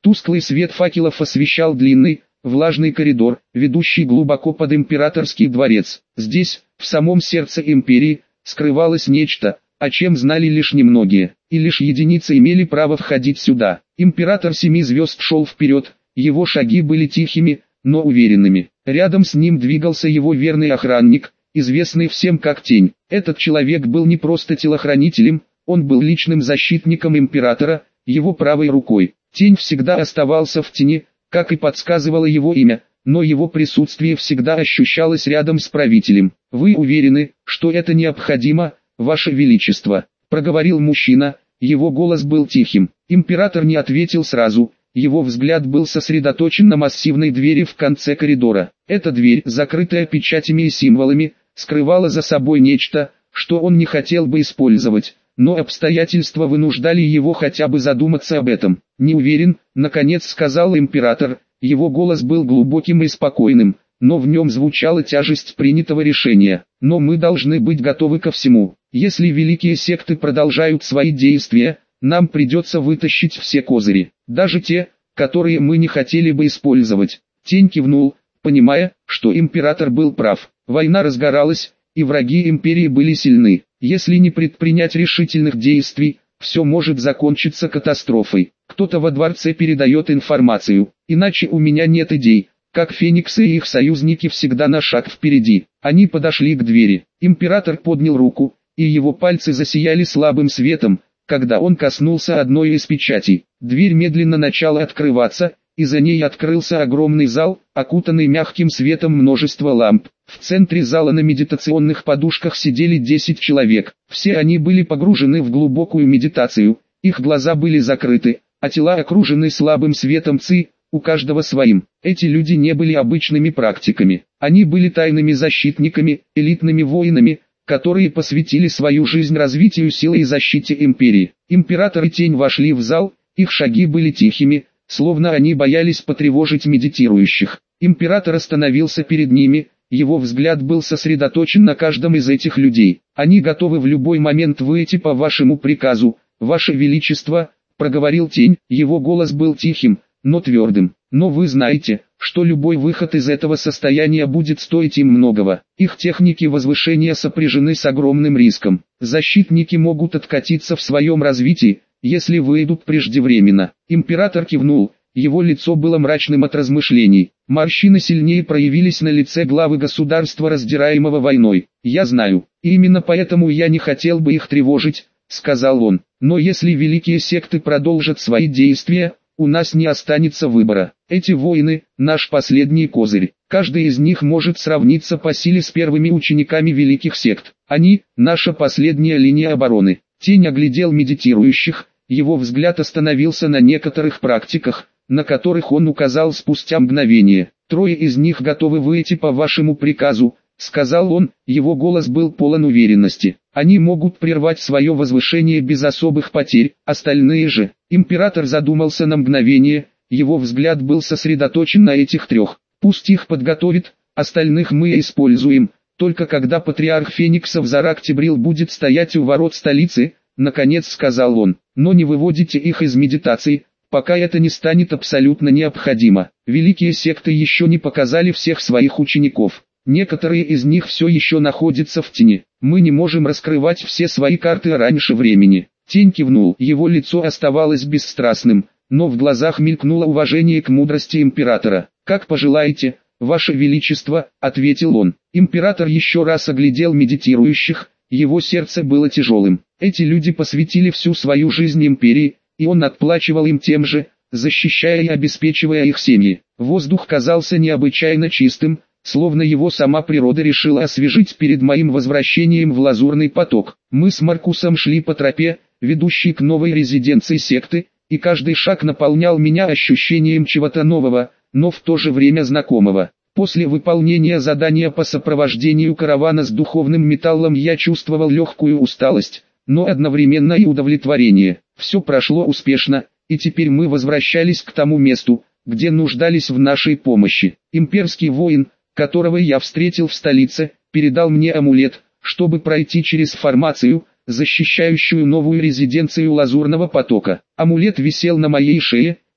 Тусклый свет факелов освещал длинный, влажный коридор, ведущий глубоко под императорский дворец. Здесь, в самом сердце империи, скрывалось нечто, о чем знали лишь немногие, и лишь единицы имели право входить сюда. Император Семи Звезд шел вперед, его шаги были тихими, но уверенными. Рядом с ним двигался его верный охранник, известный всем как Тень. Этот человек был не просто телохранителем, он был личным защитником императора, его правой рукой. Тень всегда оставался в тени, как и подсказывало его имя, но его присутствие всегда ощущалось рядом с правителем. «Вы уверены, что это необходимо, Ваше Величество?» – проговорил мужчина, его голос был тихим. Император не ответил сразу, его взгляд был сосредоточен на массивной двери в конце коридора. Эта дверь, закрытая печатями и символами, скрывала за собой нечто, что он не хотел бы использовать, но обстоятельства вынуждали его хотя бы задуматься об этом. «Не уверен», — наконец сказал император, его голос был глубоким и спокойным, но в нем звучала тяжесть принятого решения. «Но мы должны быть готовы ко всему. Если великие секты продолжают свои действия, нам придется вытащить все козыри, даже те, которые мы не хотели бы использовать». Тень кивнул, понимая, что император был прав. Война разгоралась, и враги империи были сильны. Если не предпринять решительных действий, все может закончиться катастрофой. Кто-то во дворце передает информацию, иначе у меня нет идей. Как Фениксы и их союзники всегда на шаг впереди. Они подошли к двери. Император поднял руку, и его пальцы засияли слабым светом, когда он коснулся одной из печатей. Дверь медленно начала открываться, и за ней открылся огромный зал, окутанный мягким светом множества ламп. В центре зала на медитационных подушках сидели 10 человек. Все они были погружены в глубокую медитацию, их глаза были закрыты, а тела окружены слабым светом ци, у каждого своим. Эти люди не были обычными практиками, они были тайными защитниками, элитными воинами, которые посвятили свою жизнь развитию силы и защите империи. Император и Тень вошли в зал, их шаги были тихими, словно они боялись потревожить медитирующих. Император остановился перед ними, его взгляд был сосредоточен на каждом из этих людей. «Они готовы в любой момент выйти по вашему приказу, Ваше Величество», — проговорил Тень, его голос был тихим, но твердым. «Но вы знаете, что любой выход из этого состояния будет стоить им многого. Их техники возвышения сопряжены с огромным риском. Защитники могут откатиться в своем развитии, если выйдут преждевременно». Император кивнул, его лицо было мрачным от размышлений. Морщины сильнее проявились на лице главы государства, раздираемого войной. «Я знаю, и именно поэтому я не хотел бы их тревожить», — сказал он. «Но если великие секты продолжат свои действия, у нас не останется выбора. Эти воины – наш последний козырь. Каждый из них может сравниться по силе с первыми учениками великих сект. Они – наша последняя линия обороны». Тень оглядел медитирующих, его взгляд остановился на некоторых практиках, на которых он указал спустя мгновение. «Трое из них готовы выйти по вашему приказу», — сказал он, его голос был полон уверенности. «Они могут прервать свое возвышение без особых потерь, остальные же». Император задумался на мгновение, его взгляд был сосредоточен на этих трех. «Пусть их подготовит, остальных мы используем, только когда патриарх Фениксов Зарак Тибрил будет стоять у ворот столицы», — наконец сказал он. «Но не выводите их из медитации, пока это не станет абсолютно необходимо. Великие секты еще не показали всех своих учеников. Некоторые из них все еще находятся в тени. Мы не можем раскрывать все свои карты раньше времени». Тень кивнул, его лицо оставалось бесстрастным, но в глазах мелькнуло уважение к мудрости императора. «Как пожелаете, Ваше Величество», — ответил он. Император еще раз оглядел медитирующих, его сердце было тяжелым. Эти люди посвятили всю свою жизнь империи, и он отплачивал им тем же, защищая и обеспечивая их семьи. Воздух казался необычайно чистым, словно его сама природа решила освежить перед моим возвращением в лазурный поток. Мы с Маркусом шли по тропе, ведущей к новой резиденции секты, и каждый шаг наполнял меня ощущением чего-то нового, но в то же время знакомого. После выполнения задания по сопровождению каравана с духовным металлом я чувствовал легкую усталость, но одновременно и удовлетворение. Все прошло успешно, и теперь мы возвращались к тому месту, где нуждались в нашей помощи. Имперский воин, которого я встретил в столице, передал мне амулет, чтобы пройти через формацию, защищающую новую резиденцию Лазурного потока. Амулет висел на моей шее,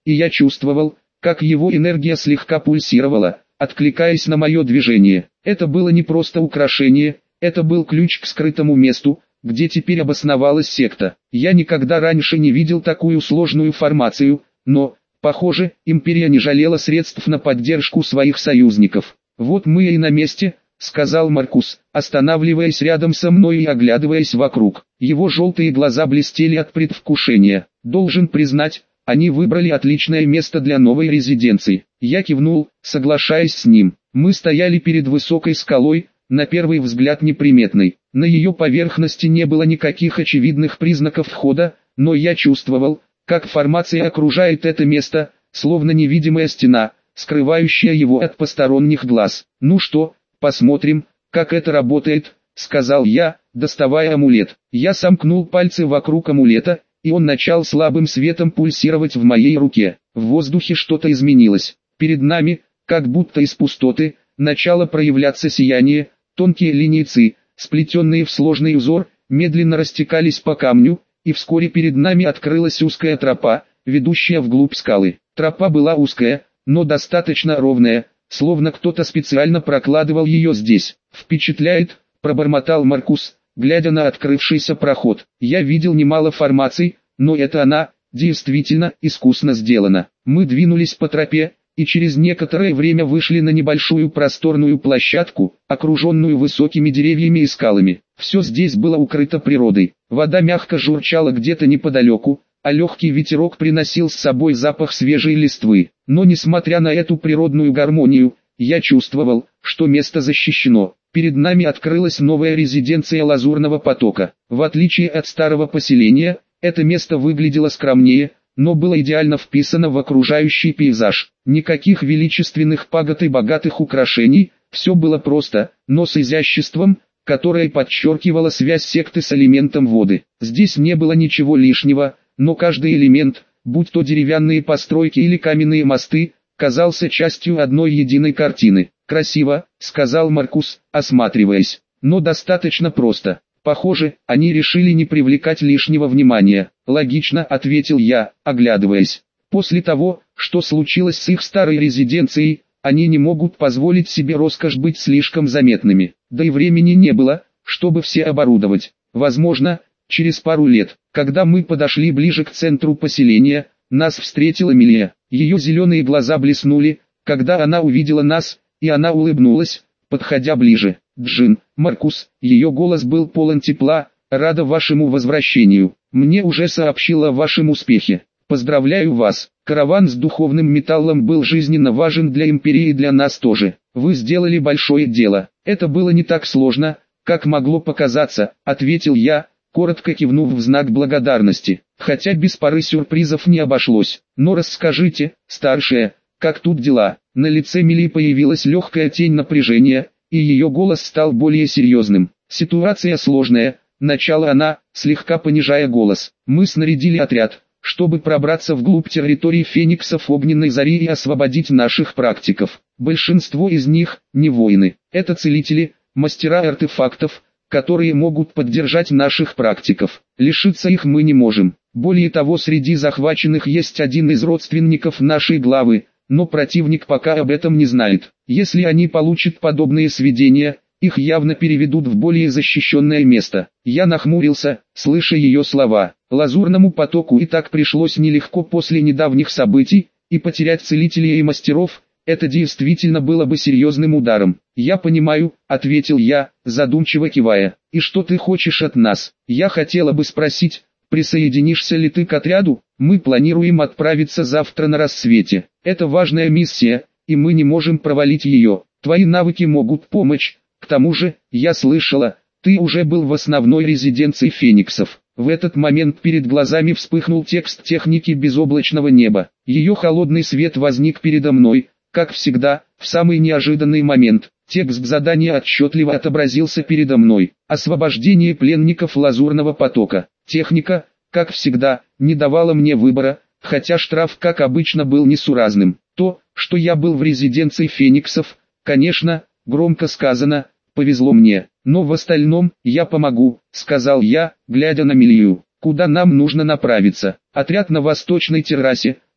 и я чувствовал, как его энергия слегка пульсировала, откликаясь на мое движение. Это было не просто украшение, это был ключ к скрытому месту, где теперь обосновалась секта. Я никогда раньше не видел такую сложную формацию, но, похоже, империя не жалела средств на поддержку своих союзников. «Вот мы и на месте», — сказал Маркус, останавливаясь рядом со мной и оглядываясь вокруг. Его желтые глаза блестели от предвкушения. «Должен признать, они выбрали отличное место для новой резиденции». Я кивнул, соглашаясь с ним. Мы стояли перед высокой скалой, на первый взгляд неприметной. На ее поверхности не было никаких очевидных признаков входа, но я чувствовал, как формация окружает это место, словно невидимая стена, скрывающая его от посторонних глаз. «Ну что, посмотрим, как это работает», — сказал я, доставая амулет. Я сомкнул пальцы вокруг амулета, и он начал слабым светом пульсировать в моей руке. В воздухе что-то изменилось. Перед нами, как будто из пустоты, начало проявляться сияние, тонкие линии ци, сплетенные в сложный узор, медленно растекались по камню, и вскоре перед нами открылась узкая тропа, ведущая вглубь скалы. Тропа была узкая, но достаточно ровная, словно кто-то специально прокладывал ее здесь. «Впечатляет», — пробормотал Маркус, глядя на открывшийся проход. Я видел немало формаций, но это она, действительно, искусно сделана. Мы двинулись по тропе, и через некоторое время вышли на небольшую просторную площадку, окруженную высокими деревьями и скалами. Все здесь было укрыто природой. Вода мягко журчала где-то неподалеку, а легкий ветерок приносил с собой запах свежей листвы. Но несмотря на эту природную гармонию, я чувствовал, что место защищено. Перед нами открылась новая резиденция Лазурного потока. В отличие от старого поселения, это место выглядело скромнее, но было идеально вписано в окружающий пейзаж. Никаких величественных пагод и богатых украшений, все было просто, но с изяществом, которое подчеркивало связь секты с элементом воды. Здесь не было ничего лишнего, но каждый элемент, будь то деревянные постройки или каменные мосты, казался частью одной единой картины. «Красиво», — сказал Маркус, осматриваясь, — «но достаточно просто». «Похоже, они решили не привлекать лишнего внимания». «Логично», — ответил я, оглядываясь. «После того, что случилось с их старой резиденцией, они не могут позволить себе роскошь быть слишком заметными. Да и времени не было, чтобы все оборудовать. Возможно, через пару лет, когда мы подошли ближе к центру поселения, нас встретила Эмилия. Ее зеленые глаза блеснули, когда она увидела нас, и она улыбнулась, подходя ближе. «Джин, Маркус», ее голос был полон тепла, «рада вашему возвращению. Мне уже сообщила о вашем успехе. Поздравляю вас. Караван с духовным металлом был жизненно важен для империи и для нас тоже. Вы сделали большое дело. Это было не так сложно, как могло показаться», — ответил я, коротко кивнув в знак благодарности. «Хотя без пары сюрпризов не обошлось. Но расскажите, старшая, как тут дела?» На лице Мили появилась легкая тень напряжения, и ее голос стал более серьезным. «Ситуация сложная», — начала она, слегка понижая голос. «Мы снарядили отряд, чтобы пробраться вглубь территории фениксов Огненной Зари и освободить наших практиков. Большинство из них — не воины. Это целители, мастера артефактов, которые могут поддержать наших практиков. Лишиться их мы не можем. Более того, среди захваченных есть один из родственников нашей главы, но противник пока об этом не знает. Если они получат подобные сведения, их явно переведут в более защищенное место». Я нахмурился, слыша ее слова. Лазурному потоку и так пришлось нелегко после недавних событий, и потерять целителей и мастеров – это действительно было бы серьезным ударом. «Я понимаю», – ответил я, задумчиво кивая. «И что ты хочешь от нас? Я хотела бы спросить, присоединишься ли ты к отряду? Мы планируем отправиться завтра на рассвете. Это важная миссия, и мы не можем провалить ее. Твои навыки могут помочь. К тому же, я слышала, ты уже был в основной резиденции фениксов». В этот момент перед глазами вспыхнул текст техники безоблачного неба. Ее холодный свет возник передо мной, как всегда, в самый неожиданный момент. Текст задания отчетливо отобразился передо мной. Освобождение пленников Лазурного потока. Техника, как всегда, не давала мне выбора, хотя штраф, как обычно, был несуразным. То, что я был в резиденции фениксов, конечно, громко сказано, повезло мне. Но в остальном, я помогу, сказал я, глядя на Милию. «Куда нам нужно направиться?» «Отряд на восточной террасе»,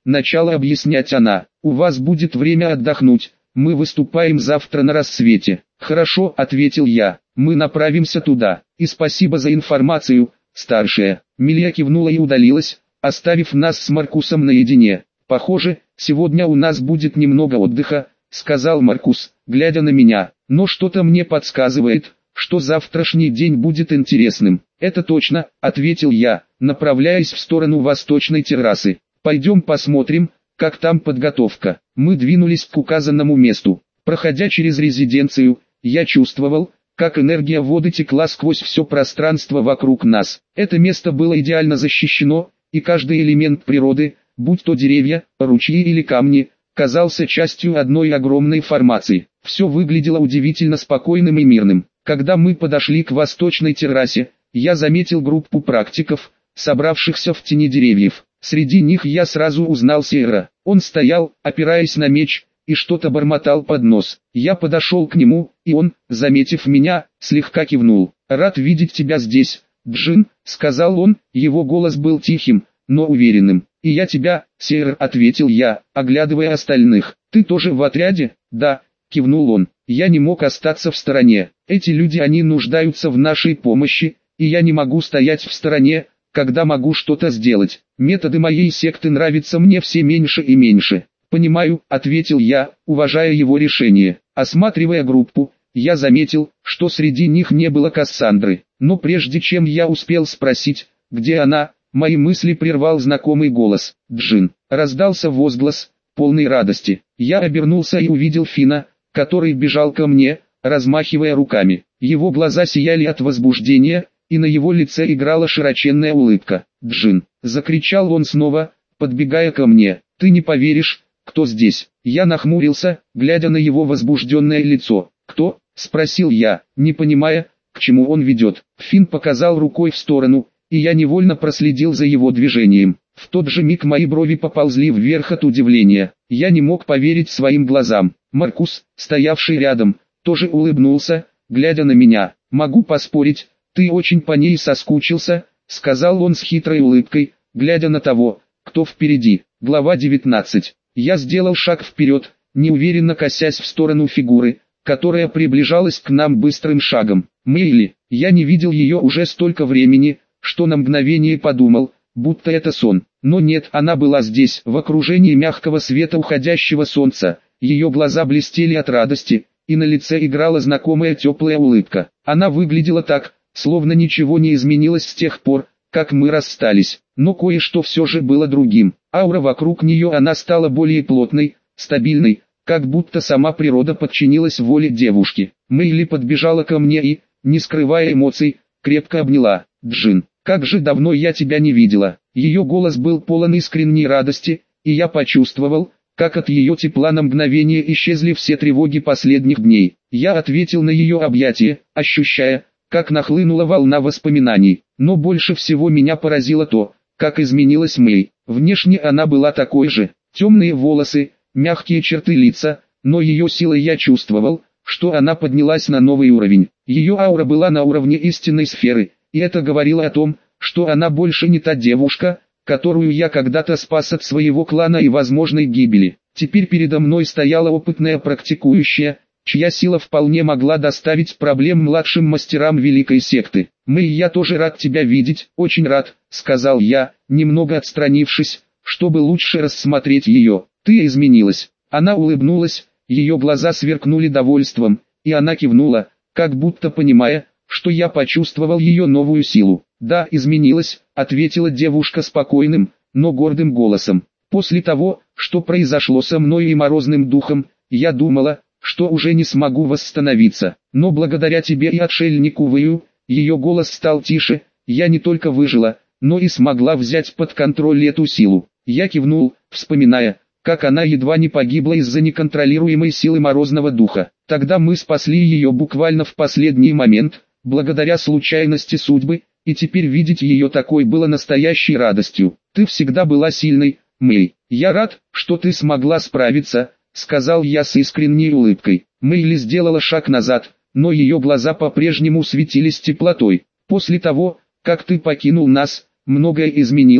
начала объяснять она. У вас будет время отдохнуть, мы выступаем завтра на рассвете. Хорошо, ответил я, мы направимся туда. И спасибо за информацию, старшая. Милия кивнула и удалилась, оставив нас с Маркусом наедине. Похоже, сегодня у нас будет немного отдыха, сказал Маркус, глядя на меня. Но что-то мне подсказывает, что завтрашний день будет интересным. Это точно, ответил я, направляясь в сторону восточной террасы. Пойдем посмотрим, как там подготовка. Мы двинулись к указанному месту. Проходя через резиденцию, я чувствовал, как энергия воды текла сквозь все пространство вокруг нас. Это место было идеально защищено, и каждый элемент природы, будь то деревья, ручьи или камни, казался частью одной огромной формации. Все выглядело удивительно спокойным и мирным. Когда мы подошли к восточной террасе, я заметил группу практиков, собравшихся в тени деревьев. Среди них я сразу узнал Сейра. Он стоял, опираясь на меч, и что-то бормотал под нос. Я подошел к нему, и он, заметив меня, слегка кивнул. «Рад видеть тебя здесь, Джин», — сказал он, его голос был тихим, но уверенным. «И я тебя, Сейр», — ответил я, оглядывая остальных. «Ты тоже в отряде?» «Да», — кивнул он. «Я не мог остаться в стороне. Эти люди, они нуждаются в нашей помощи, и я не могу стоять в стороне, когда могу что-то сделать. Методы моей секты нравятся мне все меньше и меньше». «Понимаю», — ответил я, уважая его решение. Осматривая группу, я заметил, что среди них не было Кассандры. Но прежде чем я успел спросить, где она, мои мысли прервал знакомый голос. «Джин!» Раздался возглас, полный радости. Я обернулся и увидел Фина, который бежал ко мне, размахивая руками. Его глаза сияли от возбуждения, и на его лице играла широченная улыбка. «Джин!» — закричал он снова, подбегая ко мне. «Ты не поверишь, кто здесь?» Я нахмурился, глядя на его возбужденное лицо. «Кто?» — спросил я, не понимая, к чему он ведет. Фин показал рукой в сторону, и я невольно проследил за его движением. В тот же миг мои брови поползли вверх от удивления. Я не мог поверить своим глазам. Маркус, стоявший рядом, тоже улыбнулся, глядя на меня. «Могу поспорить, ты очень по ней соскучился», — сказал он с хитрой улыбкой, глядя на того, кто впереди. Глава 19. Я сделал шаг вперед, неуверенно косясь в сторону фигуры, которая приближалась к нам быстрым шагом. Мэйли, я не видел ее уже столько времени, что на мгновение подумал, будто это сон. Но нет, она была здесь, в окружении мягкого света уходящего солнца. Ее глаза блестели от радости, и на лице играла знакомая теплая улыбка. Она выглядела так, словно ничего не изменилось с тех пор, как мы расстались. Но кое-что все же было другим. Аура вокруг нее, она стала более плотной, стабильной, как будто сама природа подчинилась воле девушки. Мэйли подбежала ко мне и, не скрывая эмоций, крепко обняла. «Джин, как же давно я тебя не видела». Ее голос был полон искренней радости, и я почувствовал, как от ее тепла на мгновение исчезли все тревоги последних дней. Я ответил на ее объятие, ощущая, как нахлынула волна воспоминаний. Но больше всего меня поразило то, как изменилась Мэй. Внешне она была такой же, темные волосы, мягкие черты лица, но ее силой я чувствовал, что она поднялась на новый уровень. Ее аура была на уровне истинной сферы, и это говорило о том, что она больше не та девушка, которую я когда-то спас от своего клана и возможной гибели. Теперь передо мной стояла опытная практикующая, чья сила вполне могла доставить проблем младшим мастерам великой секты. «Мэй, я тоже рад тебя видеть, очень рад», — сказал я, немного отстранившись, чтобы лучше рассмотреть ее. «Ты изменилась». Она улыбнулась, ее глаза сверкнули довольством, и она кивнула, как будто понимая, что я почувствовал ее новую силу. «Да, изменилась», — ответила девушка спокойным, но гордым голосом. «После того, что произошло со мной и Морозным Духом, я думала, что уже не смогу восстановиться. Но благодаря тебе и отшельнику Вэю», ее голос стал тише, «я не только выжила, но и смогла взять под контроль эту силу». Я кивнул, вспоминая, как она едва не погибла из-за неконтролируемой силы Морозного Духа. Тогда мы спасли ее буквально в последний момент, благодаря случайности судьбы, и теперь видеть ее такой было настоящей радостью. «Ты всегда была сильной, Мэй. Я рад, что ты смогла справиться», — сказал я с искренней улыбкой. Мэйли сделала шаг назад, но ее глаза по-прежнему светились теплотой. «После того, как ты покинул нас, многое изменилось»,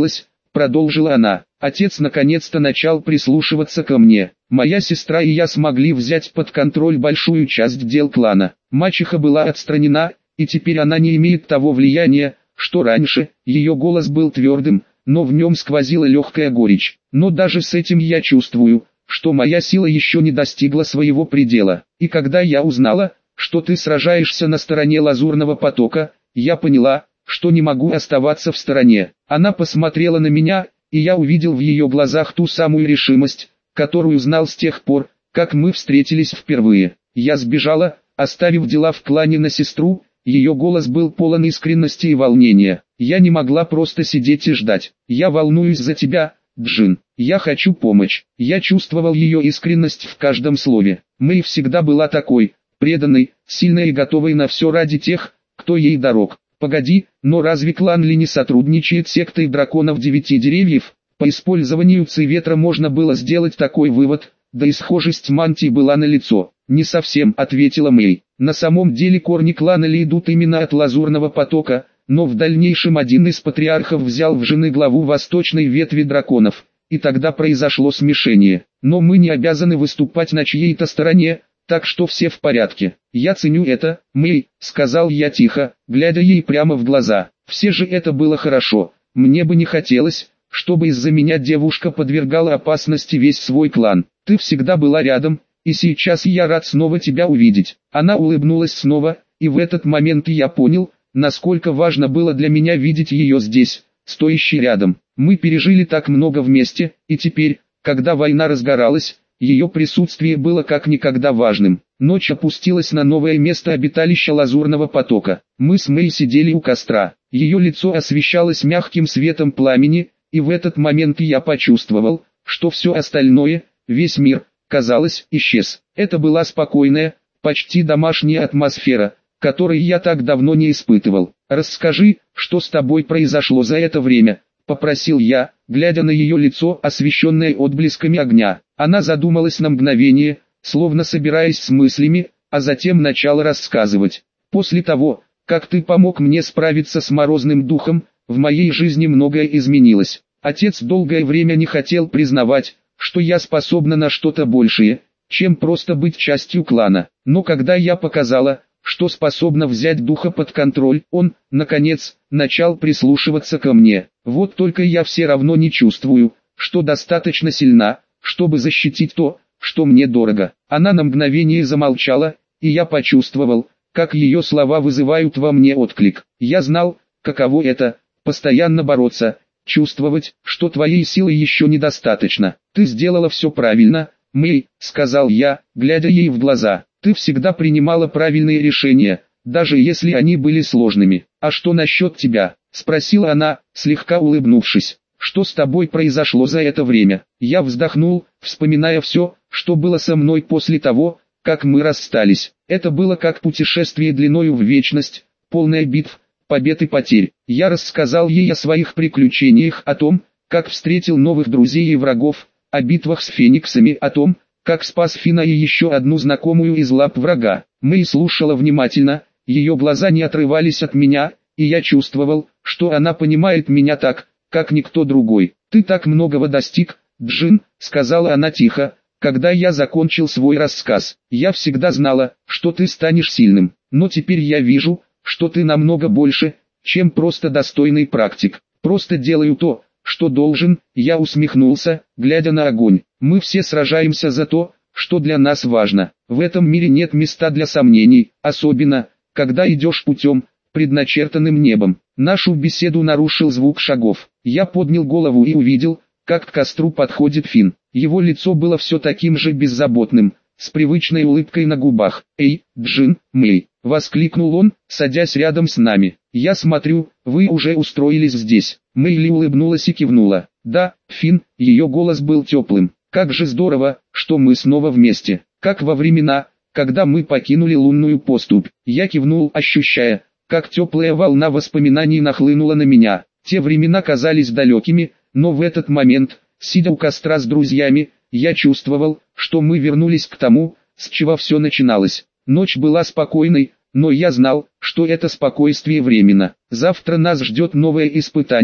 продолжила она. Отец наконец-то начал прислушиваться ко мне. Моя сестра и я смогли взять под контроль большую часть дел клана. Мачеха была отстранена, и теперь она не имеет того влияния, что раньше. Ее голос был твердым, но в нем сквозила легкая горечь. Но даже с этим я чувствую, что моя сила еще не достигла своего предела. И когда я узнала, что ты сражаешься на стороне Лазурного потока, я поняла, что не могу оставаться в стороне. Она посмотрела на меня, и я увидел в ее глазах ту самую решимость, которую знал с тех пор, как мы встретились впервые. Я сбежала, оставив дела в клане на сестру. Ее голос был полон искренности и волнения. Я не могла просто сидеть и ждать. Я волнуюсь за тебя, Джин. Я хочу помочь. Я чувствовал ее искренность в каждом слове. Мэй всегда была такой, преданной, сильной и готовой на все ради тех, кто ей дорог. Погоди, но разве клан Ли не сотрудничает с сектой драконов 9 деревьев? По использованию ци-ветра можно было сделать такой вывод, да и схожесть мантий была налицо. «Не совсем», — ответила Мэй. «На самом деле корни клана Ли идут именно от Лазурного потока, но в дальнейшем один из патриархов взял в жены главу восточной ветви драконов, и тогда произошло смешение. Но мы не обязаны выступать на чьей-то стороне, так что все в порядке. Я ценю это, Мэй», — сказал я тихо, глядя ей прямо в глаза. «Все же это было хорошо. Мне бы не хотелось, чтобы из-за меня девушка подвергала опасности весь свой клан. Ты всегда была рядом, и сейчас я рад снова тебя увидеть». Она улыбнулась снова, и в этот момент я понял, насколько важно было для меня видеть ее здесь, стоящей рядом. Мы пережили так много вместе, и теперь, когда война разгоралась, ее присутствие было как никогда важным. Ночь опустилась на новое место обиталища Лазурного потока. Мы с Мэй сидели у костра. Ее лицо освещалось мягким светом пламени, и в этот момент я почувствовал, что все остальное, весь мир, казалось, исчез. Это была спокойная, почти домашняя атмосфера, которой я так давно не испытывал. «Расскажи, что с тобой произошло за это время», — попросил я, глядя на ее лицо, освещенное отблесками огня. Она задумалась на мгновение, словно собираясь с мыслями, а затем начала рассказывать. «После того, как ты помог мне справиться с морозным духом, в моей жизни многое изменилось. Отец долгое время не хотел признавать, что я способна на что-то большее, чем просто быть частью клана. Но когда я показала, что способна взять духа под контроль, он, наконец, начал прислушиваться ко мне. Вот только я все равно не чувствую, что достаточно сильна, чтобы защитить то, что мне дорого». Она на мгновение замолчала, и я почувствовал, как ее слова вызывают во мне отклик. Я знал, каково это, постоянно бороться, чувствовать, что твоей силы еще недостаточно. «Ты сделала все правильно, Мэй», — сказал я, глядя ей в глаза. «Ты всегда принимала правильные решения, даже если они были сложными». «А что насчет тебя?» — спросила она, слегка улыбнувшись. «Что с тобой произошло за это время?» Я вздохнул, вспоминая все, что было со мной после того, как мы расстались. Это было как путешествие длиною в вечность, полное битв, побед и потерь. Я рассказал ей о своих приключениях, о том, как встретил новых друзей и врагов, о битвах с фениксами, о том, как спас Фина и еще одну знакомую из лап врага. Мэй слушала внимательно, ее глаза не отрывались от меня, и я чувствовал, что она понимает меня так, как никто другой. «Ты так многого достиг, Джин», — сказала она тихо, когда я закончил свой рассказ. «Я всегда знала, что ты станешь сильным, но теперь я вижу, что ты намного больше, чем просто достойный практик. Просто делаю то, что должен». Я усмехнулся, глядя на огонь. «Мы все сражаемся за то, что для нас важно. В этом мире нет места для сомнений, особенно, когда идешь путем, предначертанным небом». Нашу беседу нарушил звук шагов. Я поднял голову и увидел, как к костру подходит Фин. Его лицо было все таким же беззаботным, с привычной улыбкой на губах. «Эй, Джин, Мэй!» — воскликнул он, садясь рядом с нами. «Я смотрю, вы уже устроились здесь». Мэйли улыбнулась и кивнула. «Да, Фин», ее голос был теплым. «Как же здорово, что мы снова вместе, как во времена, когда мы покинули лунную поступь». Я кивнул, ощущая, как теплая волна воспоминаний нахлынула на меня. Те времена казались далекими, но в этот момент, сидя у костра с друзьями, я чувствовал, что мы вернулись к тому, с чего все начиналось. Ночь была спокойной, но я знал, что это спокойствие временно. Завтра нас ждет новое испытание,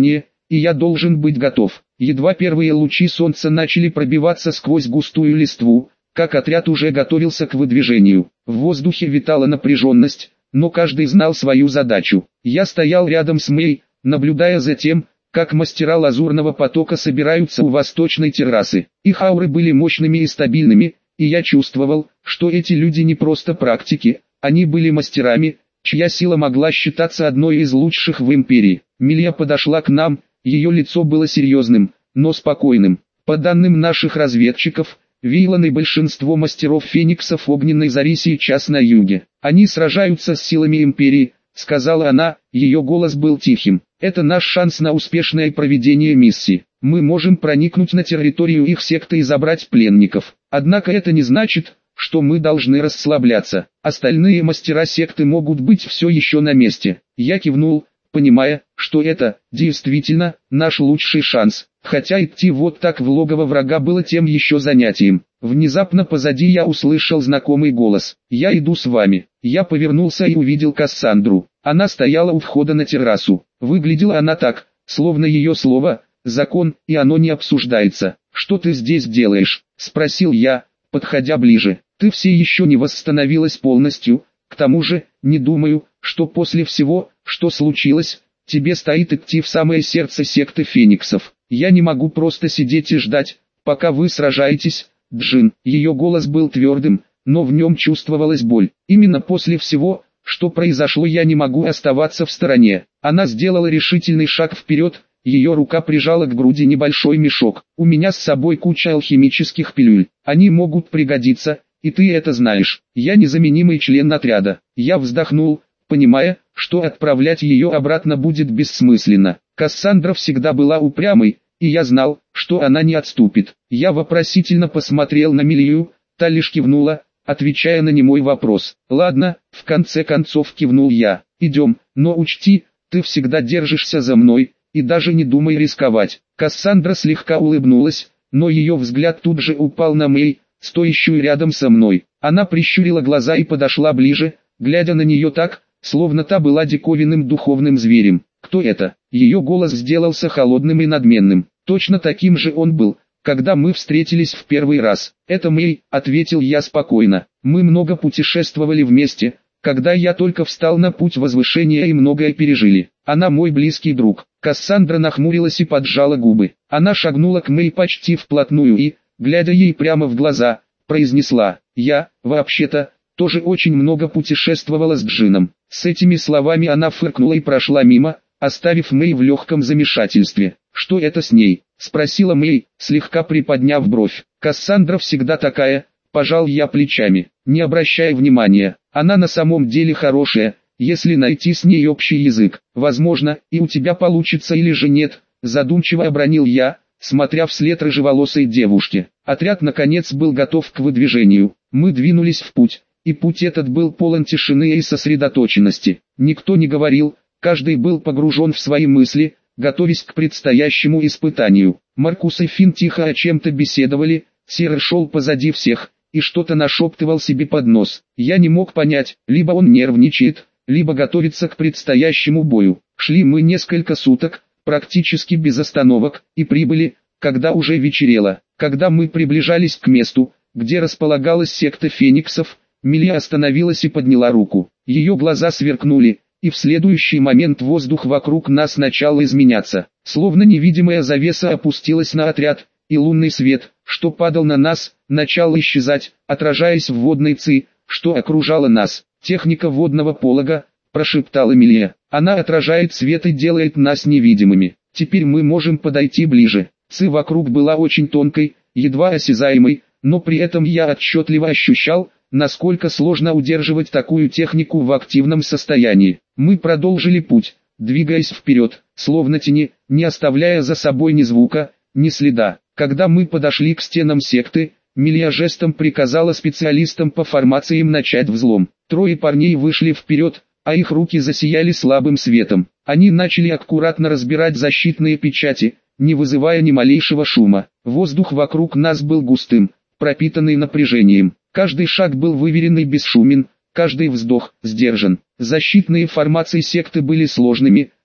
и я должен быть готов. Едва первые лучи солнца начали пробиваться сквозь густую листву, как отряд уже готовился к выдвижению. В воздухе витала напряженность, но каждый знал свою задачу. Я стоял рядом с Мэй, наблюдая за тем, как мастера лазурного потока собираются у восточной террасы. Их ауры были мощными и стабильными, и я чувствовал, что эти люди не просто практики, они были мастерами, чья сила могла считаться одной из лучших в империи. Милья подошла к нам, ее лицо было серьезным, но спокойным. По данным наших разведчиков, Вейлон и большинство мастеров Фениксов Огненной Зари сейчас на юге. Они сражаются с силами империи, сказала она, ее голос был тихим. Это наш шанс на успешное проведение миссии. Мы можем проникнуть на территорию их секты и забрать пленников. Однако это не значит, что мы должны расслабляться. Остальные мастера секты могут быть все еще на месте. Я кивнул, понимая, что это, действительно, наш лучший шанс. Хотя идти вот так в логово врага было тем еще занятием. Внезапно позади я услышал знакомый голос. «Я иду с вами». Я повернулся и увидел Кассандру. Она стояла у входа на террасу. Выглядела она так, словно ее слово – закон, и оно не обсуждается. «Что ты здесь делаешь?» – спросил я, подходя ближе. «Ты все еще не восстановилась полностью. К тому же, не думаю, что после всего, что случилось, тебе стоит идти в самое сердце секты Фениксов. Я не могу просто сидеть и ждать, пока вы сражаетесь, Джин». Ее голос был твердым, но в нем чувствовалась боль. Именно после всего, что произошло, я не могу оставаться в стороне. Она сделала решительный шаг вперед, ее рука прижала к груди небольшой мешок. «У меня с собой куча алхимических пилюль. Они могут пригодиться, и ты это знаешь. Я незаменимый член отряда». Я вздохнул, понимая, что отправлять ее обратно будет бессмысленно. Кассандра всегда была упрямой, и я знал, что она не отступит. Я вопросительно посмотрел на Милью, та лишь кивнула, отвечая на немой вопрос. «Ладно», в конце концов кивнул я. «Идем, но учти, ты всегда держишься за мной, и даже не думай рисковать». Кассандра слегка улыбнулась, но ее взгляд тут же упал на Мэй, стоящую рядом со мной. Она прищурила глаза и подошла ближе, глядя на нее так, словно та была диковинным духовным зверем. «Кто это?» Ее голос сделался холодным и надменным. Точно таким же он был, когда мы встретились в первый раз. «Это Мэй», — ответил я спокойно. «Мы много путешествовали вместе, когда я только встал на путь возвышения и многое пережили. Она мой близкий друг». Кассандра нахмурилась и поджала губы. Она шагнула к Мэй почти вплотную и, глядя ей прямо в глаза, произнесла: «Я, вообще-то, тоже очень много путешествовала с Джином». С этими словами она фыркнула и прошла мимо, оставив Мэй в легком замешательстве. «Что это с ней?» — спросила Мэй, слегка приподняв бровь. «Кассандра всегда такая», — пожал я плечами. «Не обращай внимания, она на самом деле хорошая, если найти с ней общий язык. Возможно, и у тебя получится или же нет», — задумчиво обронил я, смотря вслед рыжеволосой девушке. Отряд наконец был готов к выдвижению. Мы двинулись в путь, и путь этот был полон тишины и сосредоточенности. Никто не говорил, каждый был погружен в свои мысли, готовясь к предстоящему испытанию. Маркус и Финн тихо о чем-то беседовали, Сир шел позади всех, и что-то нашептывал себе под нос. Я не мог понять, либо он нервничает, либо готовится к предстоящему бою. Шли мы несколько суток, практически без остановок, и прибыли, когда уже вечерело. Когда мы приближались к месту, где располагалась секта Фениксов, Милья остановилась и подняла руку. Ее глаза сверкнули, и в следующий момент воздух вокруг нас начал изменяться. Словно невидимая завеса опустилась на отряд, и лунный свет, что падал на нас, начал исчезать, отражаясь в водной ци, что окружало нас. «Техника водного полога», — прошептала Милья. «Она отражает свет и делает нас невидимыми. Теперь мы можем подойти ближе». Ци вокруг была очень тонкой, едва осязаемой, но при этом я отчетливо ощущал, насколько сложно удерживать такую технику в активном состоянии. Мы продолжили путь, двигаясь вперед, словно тени, не оставляя за собой ни звука, ни следа. Когда мы подошли к стенам секты, Милья жестом приказала специалистам по формациям начать взлом. Трое парней вышли вперед, а их руки засияли слабым светом. Они начали аккуратно разбирать защитные печати, не вызывая ни малейшего шума. Воздух вокруг нас был густым, пропитанный напряжением. Каждый шаг был выверен и бесшумен, каждый вздох сдержан. Защитные формации секты были сложными,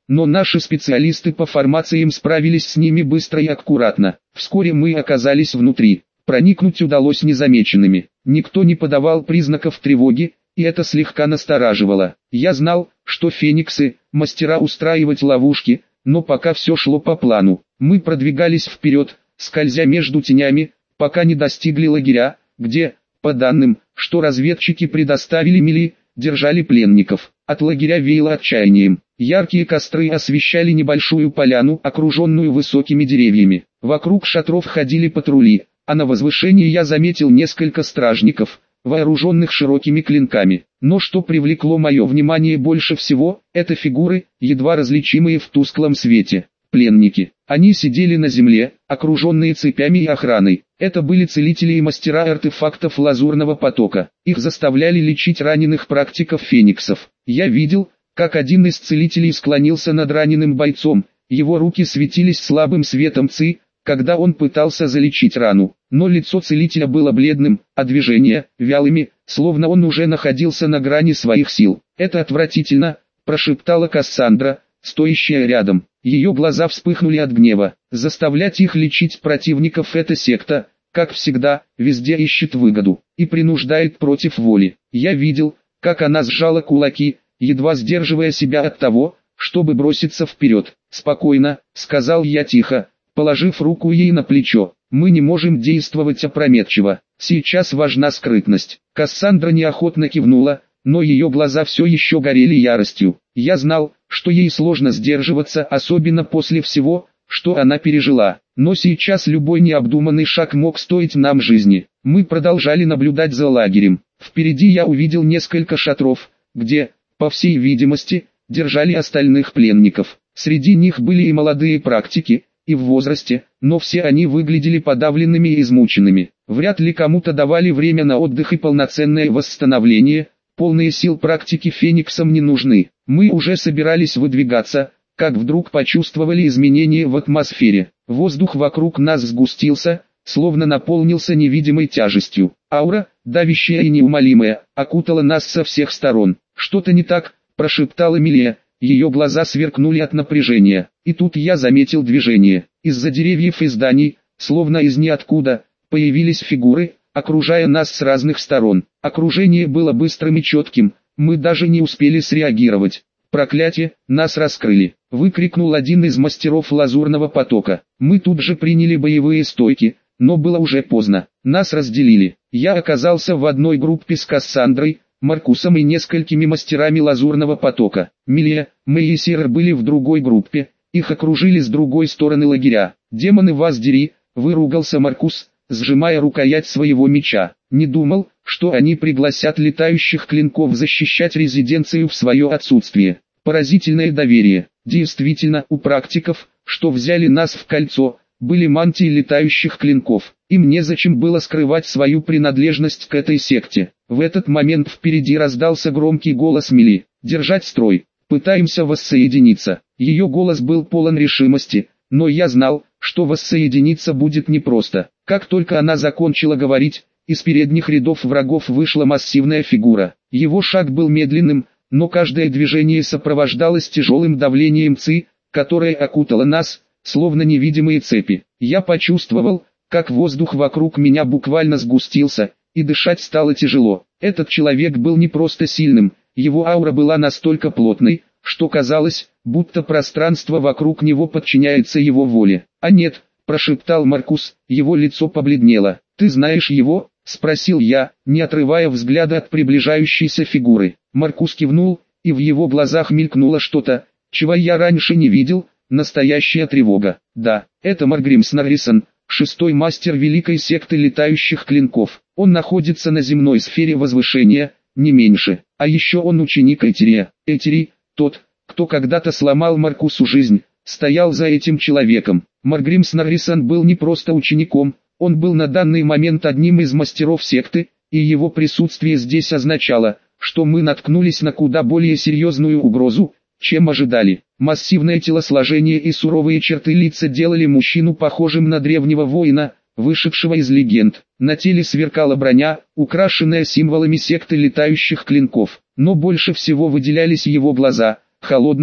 но наши специалисты по формациям справились с ними быстро и аккуратно. Вскоре мы оказались внутри. Проникнуть удалось незамеченными. Никто не подавал признаков тревоги, и это слегка настораживало. Я знал, что фениксы – мастера устраивать ловушки, но пока все шло по плану. Мы продвигались вперед, скользя между тенями, пока не достигли лагеря, где, по данным, что разведчики предоставили Мили, держали пленников. От лагеря веяло отчаянием. Яркие костры освещали небольшую поляну, окруженную высокими деревьями. Вокруг шатров ходили патрули, а на возвышении я заметил несколько стражников, вооруженных широкими клинками. Но что привлекло мое внимание больше всего, это фигуры, едва различимые в тусклом свете. Пленники. Они сидели на земле, окруженные цепями и охраной. Это были целители и мастера артефактов лазурного потока. Их заставляли лечить раненых практиков фениксов. Я видел, как один из целителей склонился над раненым бойцом. Его руки светились слабым светом ци, когда он пытался залечить рану. Но лицо целителя было бледным, а движения – вялыми, словно он уже находился на грани своих сил. «Это отвратительно», – прошептала Кассандра, стоящая рядом. Ее глаза вспыхнули от гнева. Заставлять их лечить противников эта секта, как всегда, везде ищет выгоду и принуждает против воли. Я видел, как она сжала кулаки, едва сдерживая себя от того, чтобы броситься вперед. «Спокойно», — сказал я тихо, положив руку ей на плечо. «Мы не можем действовать опрометчиво. Сейчас важна скрытность». Кассандра неохотно кивнула, но ее глаза все еще горели яростью. Я знал, что ей сложно сдерживаться, особенно после всего, что она пережила. Но сейчас любой необдуманный шаг мог стоить нам жизни. Мы продолжали наблюдать за лагерем. Впереди я увидел несколько шатров, где, по всей видимости, держали остальных пленников. Среди них были и молодые практики, и в возрасте, но все они выглядели подавленными и измученными. Вряд ли кому-то давали время на отдых и полноценное восстановление. Полные сил практики фениксам не нужны. Мы уже собирались выдвигаться, как вдруг почувствовали изменения в атмосфере. Воздух вокруг нас сгустился, словно наполнился невидимой тяжестью. Аура, давящая и неумолимая, окутала нас со всех сторон. «Что-то не так», – прошептала Милия. Ее глаза сверкнули от напряжения. И тут я заметил движение. Из-за деревьев и зданий, словно из ниоткуда, появились фигуры, окружая нас с разных сторон. Окружение было быстрым и четким, мы даже не успели среагировать. «Проклятие, нас раскрыли!» – выкрикнул один из мастеров лазурного потока. Мы тут же приняли боевые стойки, но было уже поздно. Нас разделили. Я оказался в одной группе с Кассандрой, Маркусом и несколькими мастерами лазурного потока. Милия, Мэй и Сера были в другой группе, их окружили с другой стороны лагеря. «Демоны вас дери!» – выругался Маркус, сжимая рукоять своего меча. «Не думал, что они пригласят летающих клинков защищать резиденцию в свое отсутствие. Поразительное доверие. Действительно, у практиков, что взяли нас в кольцо, были мантии летающих клинков. Им незачем было скрывать свою принадлежность к этой секте». В этот момент впереди раздался громкий голос Мили. «Держать строй! Пытаемся воссоединиться». Ее голос был полон решимости, но я знал, что воссоединиться будет непросто. Как только она закончила говорить, из передних рядов врагов вышла массивная фигура. Его шаг был медленным, но каждое движение сопровождалось тяжелым давлением ци, которое окутало нас, словно невидимые цепи. Я почувствовал, как воздух вокруг меня буквально сгустился, и дышать стало тяжело. Этот человек был не просто сильным, его аура была настолько плотной, что казалось, будто пространство вокруг него подчиняется его воле. «А нет», – прошептал Маркус, его лицо побледнело. «Ты знаешь его?» – спросил я, не отрывая взгляда от приближающейся фигуры. Маркус кивнул, и в его глазах мелькнуло что-то, чего я раньше не видел, настоящая тревога. «Да, это Маргрим Снаррисон, шестой мастер великой секты летающих клинков. Он находится на земной сфере возвышения, не меньше. А еще он ученик Этери. Этери, тот, кто когда-то сломал Маркусу жизнь, стоял за этим человеком. Маргрим Снаррисон был не просто учеником, он был на данный момент одним из мастеров секты, и его присутствие здесь означало, что мы наткнулись на куда более серьезную угрозу, чем ожидали. Массивное телосложение и суровые черты лица делали мужчину похожим на древнего воина, вышедшего из легенд. На теле сверкала броня, украшенная символами секты летающих клинков. Но больше всего выделялись его глаза, холодные,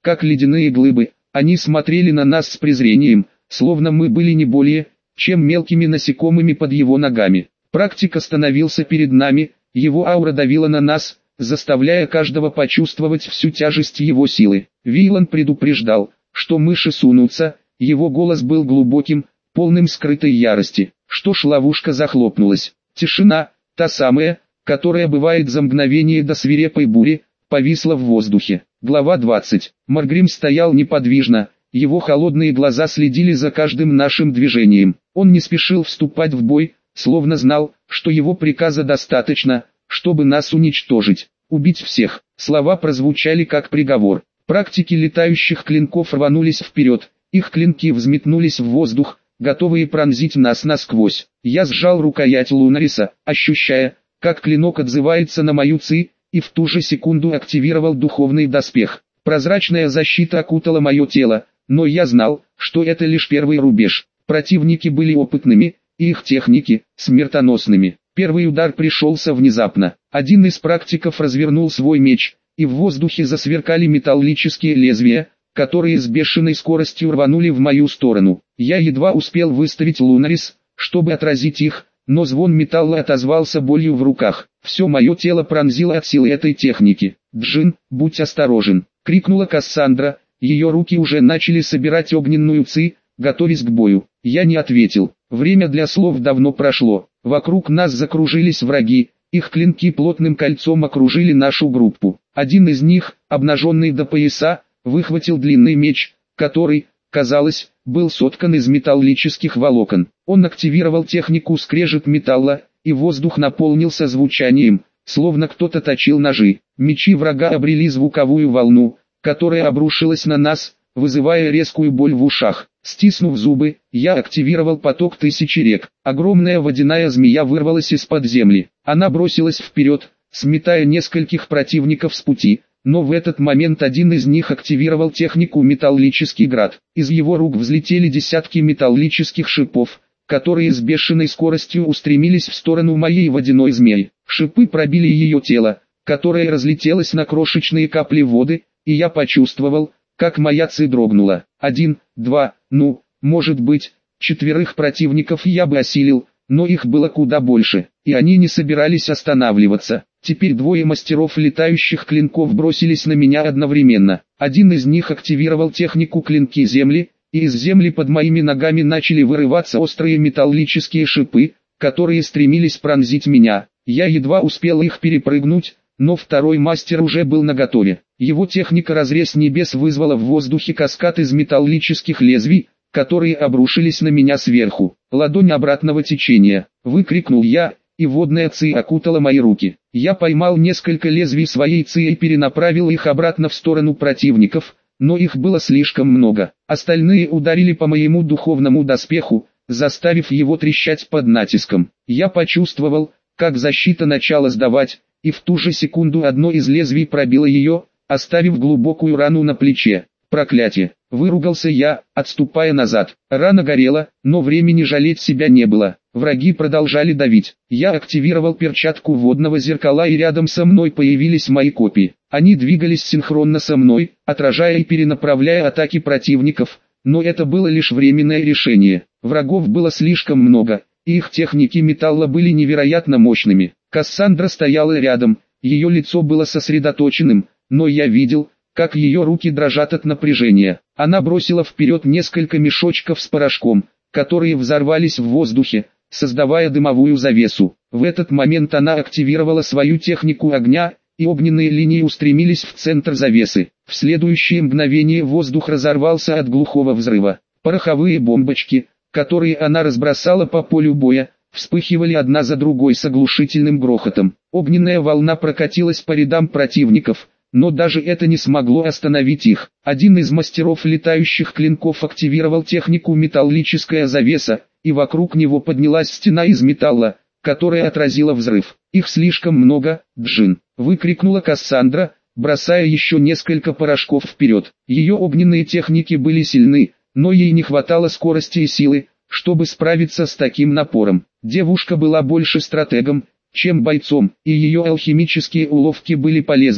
как ледяные глыбы. Они смотрели на нас с презрением, словно мы были не более, чем мелкими насекомыми под его ногами. Практик остановился перед нами, его аура давила на нас, заставляя каждого почувствовать всю тяжесть его силы. Вейлон предупреждал, что мыши сунутся, его голос был глубоким, полным скрытой ярости. Что ж, ловушка захлопнулась. Тишина, та самая, которая бывает за мгновение до свирепой бури, повисла в воздухе. Глава 20. Маргрим стоял неподвижно, его холодные глаза следили за каждым нашим движением. Он не спешил вступать в бой, словно знал, что его приказа достаточно, чтобы нас уничтожить, убить всех. Слова прозвучали как приговор. Практики летающих клинков рванулись вперед, их клинки взметнулись в воздух, готовые пронзить нас насквозь. Я сжал рукоять Лунариса, ощущая, как клинок отзывается на мою ци, и в ту же секунду активировал духовный доспех. Прозрачная защита окутала мое тело, но я знал, что это лишь первый рубеж. Противники были опытными, и их техники – смертоносными. Первый удар пришелся внезапно. Один из практиков развернул свой меч, и в воздухе засверкали металлические лезвия, которые с бешеной скоростью рванули в мою сторону. Я едва успел выставить Лунарис, чтобы отразить их, но звон металла отозвался болью в руках. Все мое тело пронзило от силы этой техники. «Джин, будь осторожен!» — крикнула Кассандра, ее руки уже начали собирать огненную ци, готовясь к бою. Я не ответил. Время для слов давно прошло. Вокруг нас закружились враги, их клинки плотным кольцом окружили нашу группу. Один из них, обнаженный до пояса, выхватил длинный меч, который, казалось, был соткан из металлических волокон. Он активировал технику скрежет металла, и воздух наполнился звучанием, словно кто-то точил ножи. Мечи врага обрели звуковую волну, которая обрушилась на нас, вызывая резкую боль в ушах. Стиснув зубы, я активировал поток тысячи рек. Огромная водяная змея вырвалась из-под земли. Она бросилась вперед, сметая нескольких противников с пути, но в этот момент один из них активировал технику металлический град. Из его рук взлетели десятки металлических шипов, которые с бешеной скоростью устремились в сторону моей водяной змеи. Шипы пробили ее тело, которое разлетелось на крошечные капли воды, и я почувствовал, как моя ци дрогнула. 1, 2, может быть, 4 противников я бы осилил, но их было куда больше, и они не собирались останавливаться. Теперь двое мастеров летающих клинков бросились на меня одновременно. Один из них активировал технику клинки земли, и из земли под моими ногами начали вырываться острые металлические шипы, которые стремились пронзить меня. Я едва успел их перепрыгнуть, но второй мастер уже был наготове. Его техника разрез небес вызвала в воздухе каскад из металлических лезвий, которые обрушились на меня сверху. «Ладонь обратного течения!» — выкрикнул я, и водная ци окутала мои руки. Я поймал несколько лезвий своей ци и перенаправил их обратно в сторону противников, но их было слишком много. Остальные ударили по моему духовному доспеху, заставив его трещать под натиском. Я почувствовал, как защита начала сдавать, и в ту же секунду одно из лезвий пробило ее, оставив глубокую рану на плече. «Проклятие!» — выругался я, отступая назад. Рана горела, но времени жалеть себя не было. Враги продолжали давить. Я активировал перчатку водного зеркала, и рядом со мной появились мои копии. Они двигались синхронно со мной, отражая и перенаправляя атаки противников, но это было лишь временное решение. Врагов было слишком много, и их техники металла были невероятно мощными. Кассандра стояла рядом, ее лицо было сосредоточенным, но я видел, как ее руки дрожат от напряжения. Она бросила вперед несколько мешочков с порошком, которые взорвались в воздухе, создавая дымовую завесу. В этот момент она активировала свою технику огня, и огненные линии устремились в центр завесы. В следующее мгновение воздух разорвался от глухого взрыва. Пороховые бомбочки, которые она разбросала по полю боя, вспыхивали одна за другой с оглушительным грохотом. Огненная волна прокатилась по рядам противников, но даже это не смогло остановить их. Один из мастеров летающих клинков активировал технику металлическая завеса, и вокруг него поднялась стена из металла, которая отразила взрыв. «Их слишком много, Джин!» — выкрикнула Кассандра, бросая еще несколько порошков вперед. Ее огненные техники были сильны, но ей не хватало скорости и силы, чтобы справиться с таким напором. Девушка была больше стратегом, чем бойцом, и ее алхимические уловки были полезны,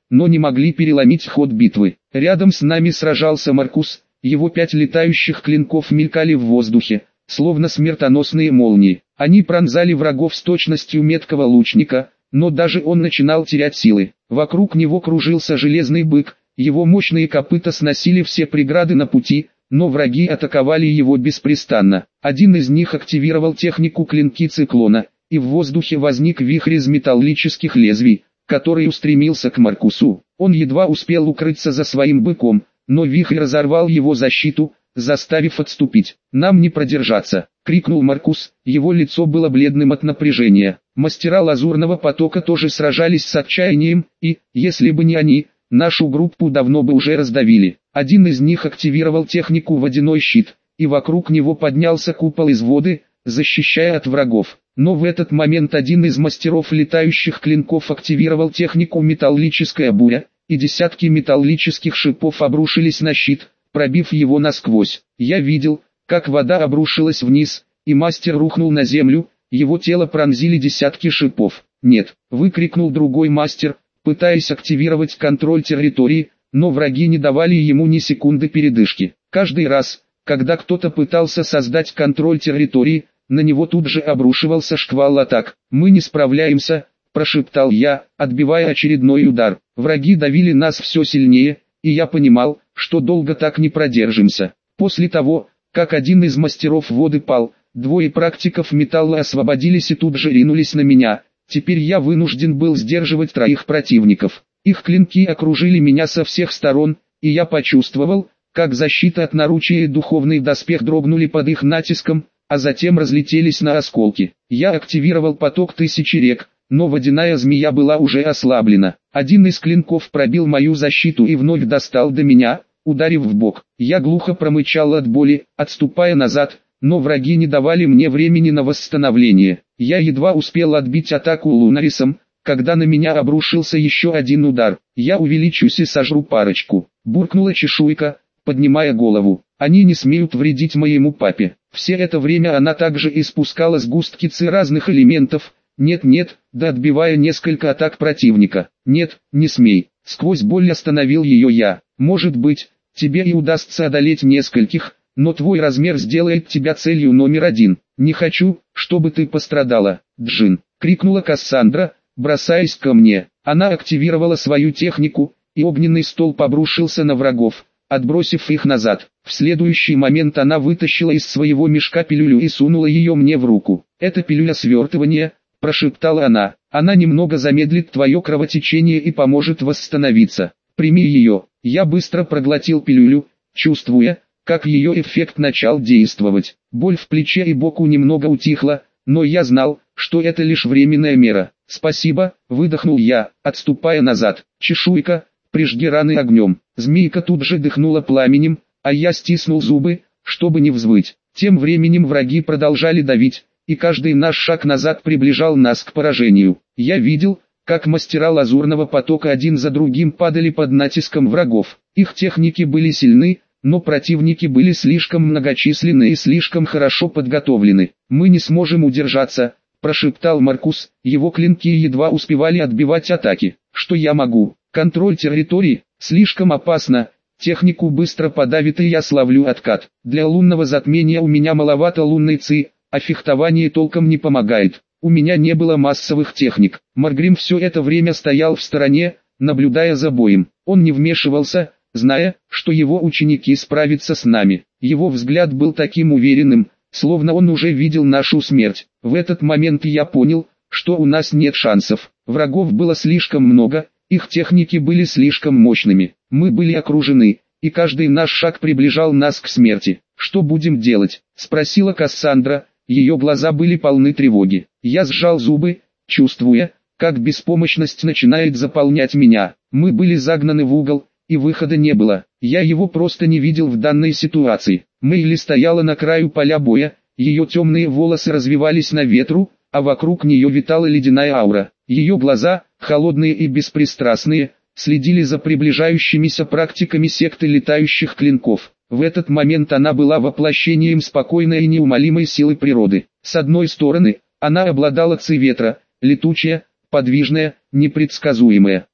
но не могли переломить ход битвы. Рядом с нами сражался Маркус, его 5 летающих клинков мелькали в воздухе, словно смертоносные молнии. Они пронзали врагов с точностью меткого лучника, но даже он начинал терять силы. Вокруг него кружился железный бык, его мощные копыта сносили все преграды на пути, но враги атаковали его беспрестанно. Один из них активировал технику клинки циклона, и в воздухе возник вихрь из металлических лезвий, который устремился к Маркусу. Он едва успел укрыться за своим быком, но вихрь разорвал его защиту, заставив отступить. «Нам не продержаться!» — крикнул Маркус, его лицо было бледным от напряжения. Мастера Лазурного потока тоже сражались с отчаянием, и, если бы не они, нашу группу давно бы уже раздавили. Один из них активировал технику «Водяной щит», и вокруг него поднялся купол из воды, защищая от врагов. Но в этот момент один из мастеров летающих клинков активировал технику «Металлическая буря», и десятки металлических шипов обрушились на щит, пробив его насквозь. Я видел, как вода обрушилась вниз, и мастер рухнул на землю, его тело пронзили десятки шипов. «Нет!» — выкрикнул другой мастер, пытаясь активировать контроль территории, но враги не давали ему ни секунды передышки. Каждый раз, когда кто-то пытался создать контроль территории, на него тут же обрушивался шквал атак. «Мы не справляемся», — прошептал я, отбивая очередной удар. Враги давили нас все сильнее, и я понимал, что долго так не продержимся. После того, как один из мастеров воды пал, 2 практиков металла освободились и тут же ринулись на меня. Теперь я вынужден был сдерживать 3 противников. Их клинки окружили меня со всех сторон, и я почувствовал, как защита от наручия и духовный доспех дрогнули под их натиском, а затем разлетелись на осколки. Я активировал поток 1000 рек, но водяная змея была уже ослаблена. Один из клинков пробил мою защиту и вновь достал до меня, ударив в бок. Я глухо промычал от боли, отступая назад, но враги не давали мне времени на восстановление. Я едва успел отбить атаку Лунарисом, когда на меня обрушился еще один удар. «Я увеличусь и сожру парочку», — буркнула чешуйка, поднимая голову. «Они не смеют вредить моему папе». Все это время она также испускала сгустки разных элементов. «Нет-нет», да отбивая несколько атак противника. «Нет, не смей». Сквозь боль остановил ее я. «Может быть, тебе и удастся одолеть нескольких, но твой размер сделает тебя целью номер 1. Не хочу, чтобы ты пострадала, Джин», — крикнула Кассандра, бросаясь ко мне. Она активировала свою технику, и огненный столб обрушился на врагов, отбросив их назад. В следующий момент она вытащила из своего мешка пилюлю и сунула ее мне в руку. «Это пилюля свертывания», — прошептала она. «Она немного замедлит твое кровотечение и поможет восстановиться. Прими ее». Я быстро проглотил пилюлю, чувствуя, как ее эффект начал действовать. Боль в плече и боку немного утихла, но я знал, что это лишь временная мера. «Спасибо», — выдохнул я, отступая назад. «Чешуйка, прижги раны огнем». Змейка тут же дыхнула пламенем, а я стиснул зубы, чтобы не взвыть. Тем временем враги продолжали давить, и каждый наш шаг назад приближал нас к поражению. Я видел, как мастера Лазурного потока один за другим падали под натиском врагов. Их техники были сильны, но противники были слишком многочисленны и слишком хорошо подготовлены. «Мы не сможем удержаться», — прошептал Маркус, его клинки едва успевали отбивать атаки. «Что я могу? Контроль территории, слишком опасно, технику быстро подавит и я словлю откат. Для лунного затмения у меня маловато лунной ци, а фехтование толком не помогает. У меня не было массовых техник». Маргрим все это время стоял в стороне, наблюдая за боем. Он не вмешивался, зная, что его ученики справятся с нами. Его взгляд был таким уверенным, словно он уже видел нашу смерть. В этот момент я понял, что у нас нет шансов. Врагов было слишком много, их техники были слишком мощными. Мы были окружены, и каждый наш шаг приближал нас к смерти. «Что будем делать?» — спросила Кассандра, ее глаза были полны тревоги. Я сжал зубы, чувствуя, как беспомощность начинает заполнять меня. Мы были загнаны в угол, и выхода не было. Я его просто не видел в данной ситуации. Мэйли стояла на краю поля боя, ее темные волосы развивались на ветру, а вокруг нее витала ледяная аура. Ее глаза, холодные и беспристрастные, следили за приближающимися практиками секты летающих клинков. В этот момент она была воплощением спокойной и неумолимой силы природы. С одной стороны, она обладала ци ветра, летучая, подвижная, непредсказуемая.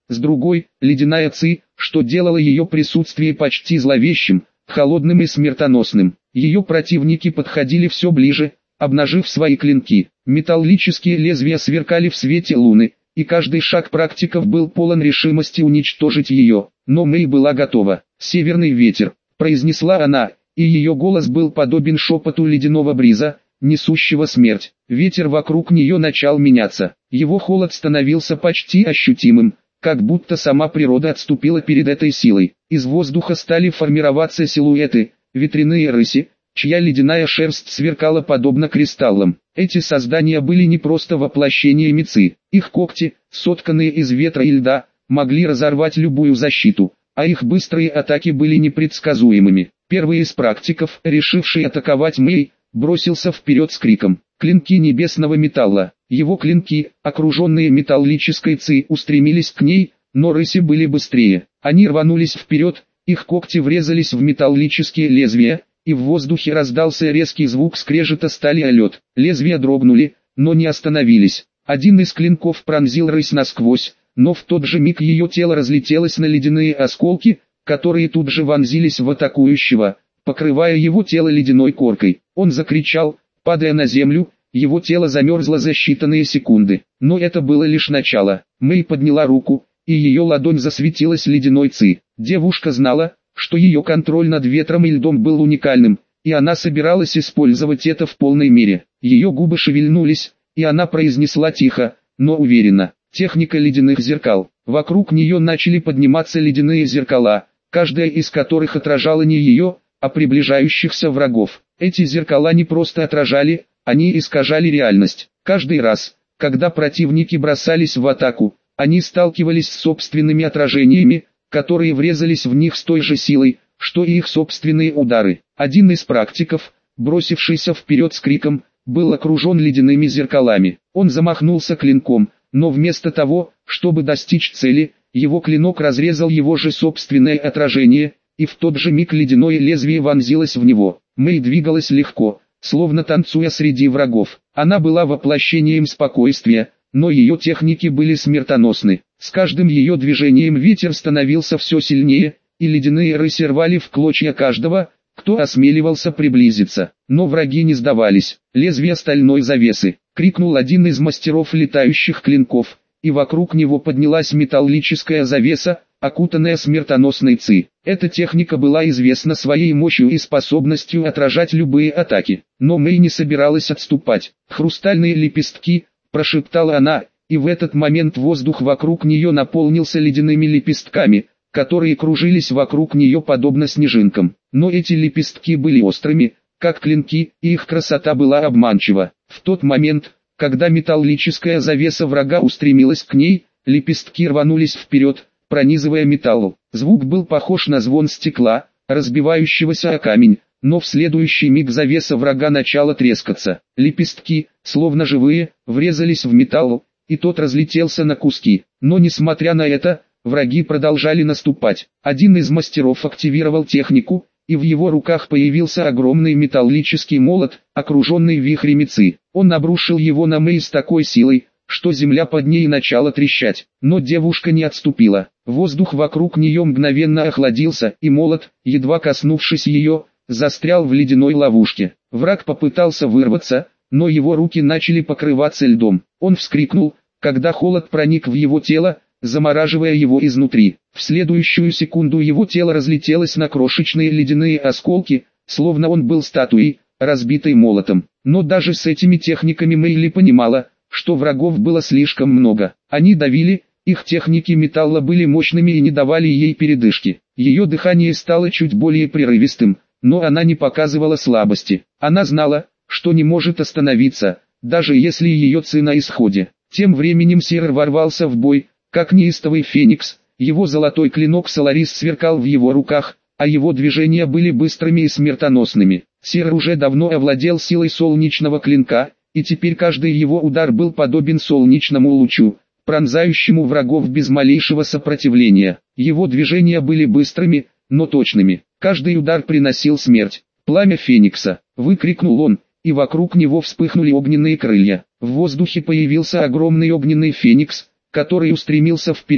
с другой – ледяная ци, что делало ее присутствие почти зловещим, холодным и смертоносным. Ее противники подходили все ближе, обнажив свои клинки. Металлические лезвия сверкали в свете луны, и каждый шаг практиков был полон решимости уничтожить ее. Но Мэй была готова. «Северный ветер», — произнесла она, и ее голос был подобен шепоту ледяного бриза, несущего смерть. Ветер вокруг нее начал меняться. Его холод становился почти ощутимым, как будто сама природа отступила перед этой силой. Из воздуха стали формироваться силуэты, ветряные рыси, чья ледяная шерсть сверкала подобно кристаллам. Эти создания были не просто воплощениями ци. Их когти, сотканные из ветра и льда, могли разорвать любую защиту, а их быстрые атаки были непредсказуемыми. Первый из практиков, решивший атаковать Мэй, бросился вперед с криком «Клинки небесного металла!». Его клинки, окруженные металлической ци, устремились к ней, но рыси были быстрее. Они рванулись вперед, их когти врезались в металлические лезвия, и в воздухе раздался резкий звук скрежета стали о лед. Лезвия дрогнули, но не остановились. Один из клинков пронзил рысь насквозь, но в тот же миг ее тело разлетелось на ледяные осколки, которые тут же вонзились в атакующего, покрывая его тело ледяной коркой. Он закричал, падая на землю, его тело замерзло за считанные секунды. Но это было лишь начало. Мэй подняла руку, и ее ладонь засветилась ледяной ци. Девушка знала, что ее контроль над ветром и льдом был уникальным, и она собиралась использовать это в полной мере. Ее губы шевельнулись, и она произнесла тихо, но уверенно: «Техника ледяных зеркал». Вокруг нее начали подниматься ледяные зеркала, каждая из которых отражала не ее, а приближающихся врагов. Эти зеркала не просто отражали, они искажали реальность. Каждый раз, когда противники бросались в атаку, они сталкивались с собственными отражениями, которые врезались в них с той же силой, что и их собственные удары. Один из практиков, бросившийся вперед с криком, был окружен ледяными зеркалами. Он замахнулся клинком, но вместо того, чтобы достичь цели, его клинок разрезал его же собственное отражение, и в тот же миг ледяное лезвие вонзилось в него. Мэй двигалась легко, словно танцуя среди врагов. Она была воплощением спокойствия, но ее техники были смертоносны. С каждым ее движением ветер становился все сильнее, и ледяные рыси рвали в клочья каждого, кто осмеливался приблизиться. Но враги не сдавались. «Лезвие стальной завесы!» — крикнул один из мастеров летающих клинков, и вокруг него поднялась металлическая завеса, окутанная смертоносной ци. Эта техника была известна своей мощью и способностью отражать любые атаки. Но Мэй не собиралась отступать. «Хрустальные лепестки!» — прошептала она, и в этот момент воздух вокруг нее наполнился ледяными лепестками, которые кружились вокруг нее подобно снежинкам. Но эти лепестки были острыми, как клинки, и их красота была обманчива. В тот момент, когда металлическая завеса врага устремилась к ней, лепестки рванулись вперед, пронизывая металл. Звук был похож на звон стекла, разбивающегося о камень, но в следующий миг завеса врага начала трескаться. Лепестки, словно живые, врезались в металл, и тот разлетелся на куски. Но несмотря на это, враги продолжали наступать. Один из мастеров активировал технику, и в его руках появился огромный металлический молот, окруженный вихрями ци. Он обрушил его на Мэй с такой силой, что земля под ней начала трещать. Но девушка не отступила. Воздух вокруг нее мгновенно охладился, и молот, едва коснувшись ее, застрял в ледяной ловушке. Враг попытался вырваться, но его руки начали покрываться льдом. Он вскрикнул, когда холод проник в его тело, замораживая его изнутри. В следующую секунду его тело разлетелось на крошечные ледяные осколки, словно он был статуей, разбитой молотом. Но даже с этими техниками Мэйли понимала, что врагов было слишком много. Они давили, их техники металла были мощными и не давали ей передышки. Ее дыхание стало чуть более прерывистым, но она не показывала слабости. Она знала, что не может остановиться, даже если ее ци на исходе. Тем временем Сир ворвался в бой, как неистовый феникс. Его золотой клинок Соларис сверкал в его руках, а его движения были быстрыми и смертоносными. Сир уже давно овладел силой солнечного клинка, и теперь каждый его удар был подобен солнечному лучу, пронзающему врагов без малейшего сопротивления. Его движения были быстрыми, но точными. Каждый удар приносил смерть. «Пламя Феникса!» — выкрикнул он, и вокруг него вспыхнули огненные крылья. В воздухе появился огромный огненный феникс, который устремился вперед,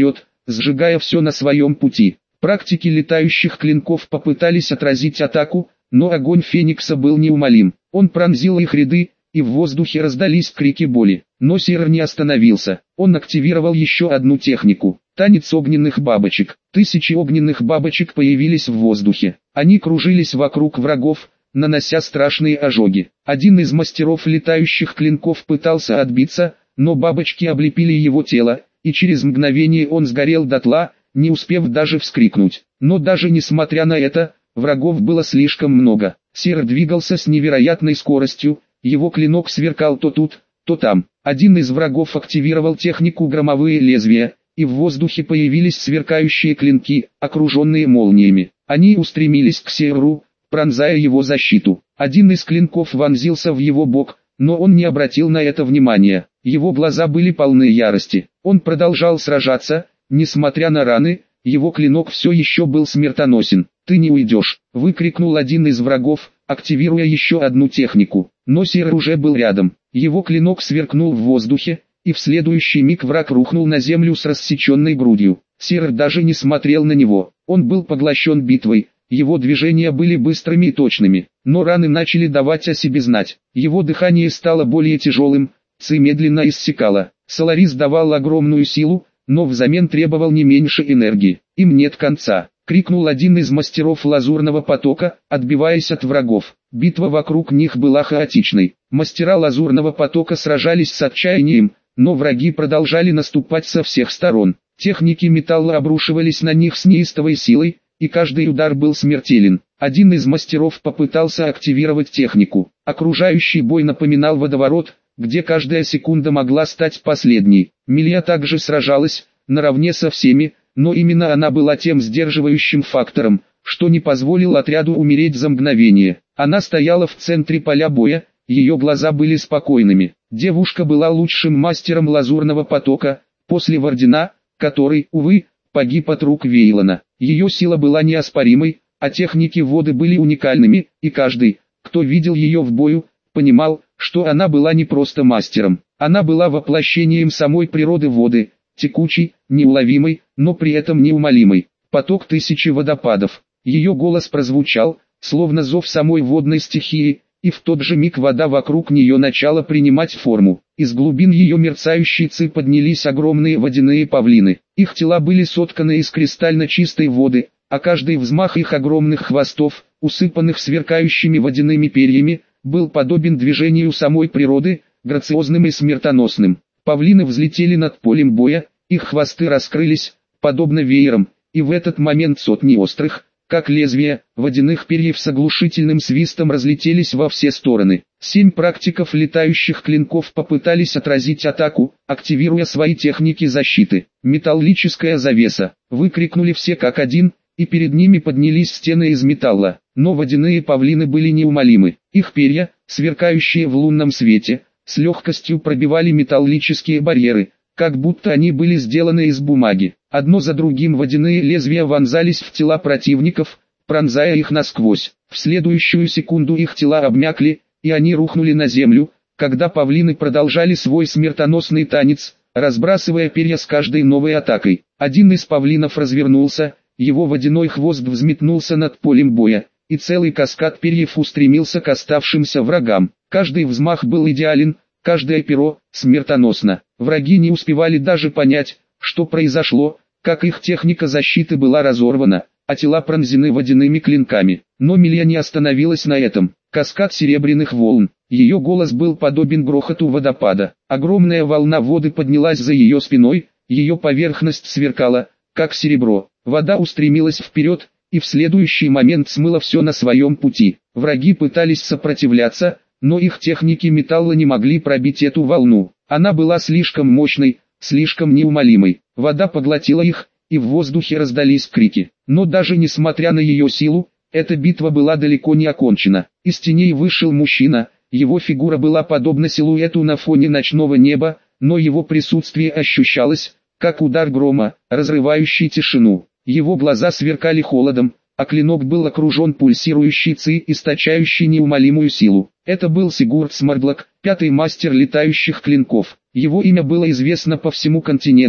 сжигая все на своем пути. Практики летающих клинков попытались отразить атаку, но огонь Феникса был неумолим. Он пронзил их ряды, и в воздухе раздались крики боли. Но Сир не остановился. Он активировал еще одну технику. Танец огненных бабочек. Тысячи огненных бабочек появились в воздухе. Они кружились вокруг врагов, нанося страшные ожоги. Один из мастеров летающих клинков пытался отбиться, но бабочки облепили его тело, и через мгновение он сгорел дотла, не успев даже вскрикнуть. Но даже несмотря на это, врагов было слишком много. Сир двигался с невероятной скоростью, его клинок сверкал то тут, то там. Один из врагов активировал технику громовые лезвия, и в воздухе появились сверкающие клинки, окруженные молниями. Они устремились к Сиру, пронзая его защиту. Один из клинков вонзился в его бок, но он не обратил на это внимания. Его глаза были полны ярости. Он продолжал сражаться, несмотря на раны, его клинок все еще был смертоносен. «Ты не уйдешь!» — выкрикнул один из врагов, активируя еще одну технику. Но Сир уже был рядом. Его клинок сверкнул в воздухе, и в следующий миг враг рухнул на землю с рассеченной грудью. Сир даже не смотрел на него. Он был поглощен битвой. Его движения были быстрыми и точными, но раны начали давать о себе знать. Его дыхание стало более тяжелым, ци медленно иссякала. Соларис давал огромную силу, но взамен требовал не меньше энергии. «Им нет конца!» — крикнул один из мастеров лазурного потока, отбиваясь от врагов. Битва вокруг них была хаотичной. Мастера лазурного потока сражались с отчаянием, но враги продолжали наступать со всех сторон. Техники металла обрушивались на них с неистовой силой, и каждый удар был смертелен. Один из мастеров попытался активировать технику. Окружающий бой напоминал водоворот, где каждая секунда могла стать последней. Милья также сражалась, наравне со всеми, но именно она была тем сдерживающим фактором, что не позволил отряду умереть за мгновение. Она стояла в центре поля боя, ее глаза были спокойными. Девушка была лучшим мастером лазурного потока, после Вардена, который, увы, погиб от рук Вейлона. Ее сила была неоспоримой, а техники воды были уникальными, и каждый, кто видел ее в бою, понимал, что она была не просто мастером. Она была воплощением самой природы воды, текучей, неуловимой, но при этом неумолимой. Поток тысячи водопадов. Ее голос прозвучал, словно зов самой водной стихии, и в тот же миг вода вокруг нее начала принимать форму. Из глубин ее мерцающей ци поднялись огромные водяные павлины. Их тела были сотканы из кристально чистой воды, а каждый взмах их огромных хвостов, усыпанных сверкающими водяными перьями, был подобен движению самой природы, грациозным и смертоносным. Павлины взлетели над полем боя, их хвосты раскрылись, подобно веерам, и в этот момент сотни острых, как лезвия, водяных перьев с оглушительным свистом разлетелись во все стороны. 7 практиков летающих клинков попытались отразить атаку, активируя свои техники защиты. «Металлическая завеса!» — выкрикнули все как один, и перед ними поднялись стены из металла. Но водяные павлины были неумолимы. Их перья, сверкающие в лунном свете, с легкостью пробивали металлические барьеры, как будто они были сделаны из бумаги. Одно за другим водяные лезвия вонзались в тела противников, пронзая их насквозь. В следующую секунду их тела обмякли, и они рухнули на землю, когда павлины продолжали свой смертоносный танец, разбрасывая перья с каждой новой атакой. Один из павлинов развернулся, его водяной хвост взметнулся над полем боя, и целый каскад перьев устремился к оставшимся врагам. Каждый взмах был идеален, каждое перо смертоносно. Враги не успевали даже понять, что произошло, как их техника защиты была разорвана, а тела пронзены водяными клинками. Но Милья не остановилась на этом. Каскад серебряных волн. Ее голос был подобен грохоту водопада. Огромная волна воды поднялась за ее спиной, ее поверхность сверкала, как серебро. Вода устремилась вперед, и в следующий момент смыла все на своем пути. Враги пытались сопротивляться, но их техники металла не могли пробить эту волну. Она была слишком мощной, слишком неумолимой. Вода поглотила их, и в воздухе раздались крики. Но даже несмотря на ее силу, эта битва была далеко не окончена. Из теней вышел мужчина, его фигура была подобна силуэту на фоне ночного неба, но его присутствие ощущалось, как удар грома, разрывающий тишину. Его глаза сверкали холодом, а клинок был окружен пульсирующей ци, источающей неумолимую силу. Это был Сигурд Смардлок, 5-й мастер летающих клинков. Его имя было известно по всему континенту,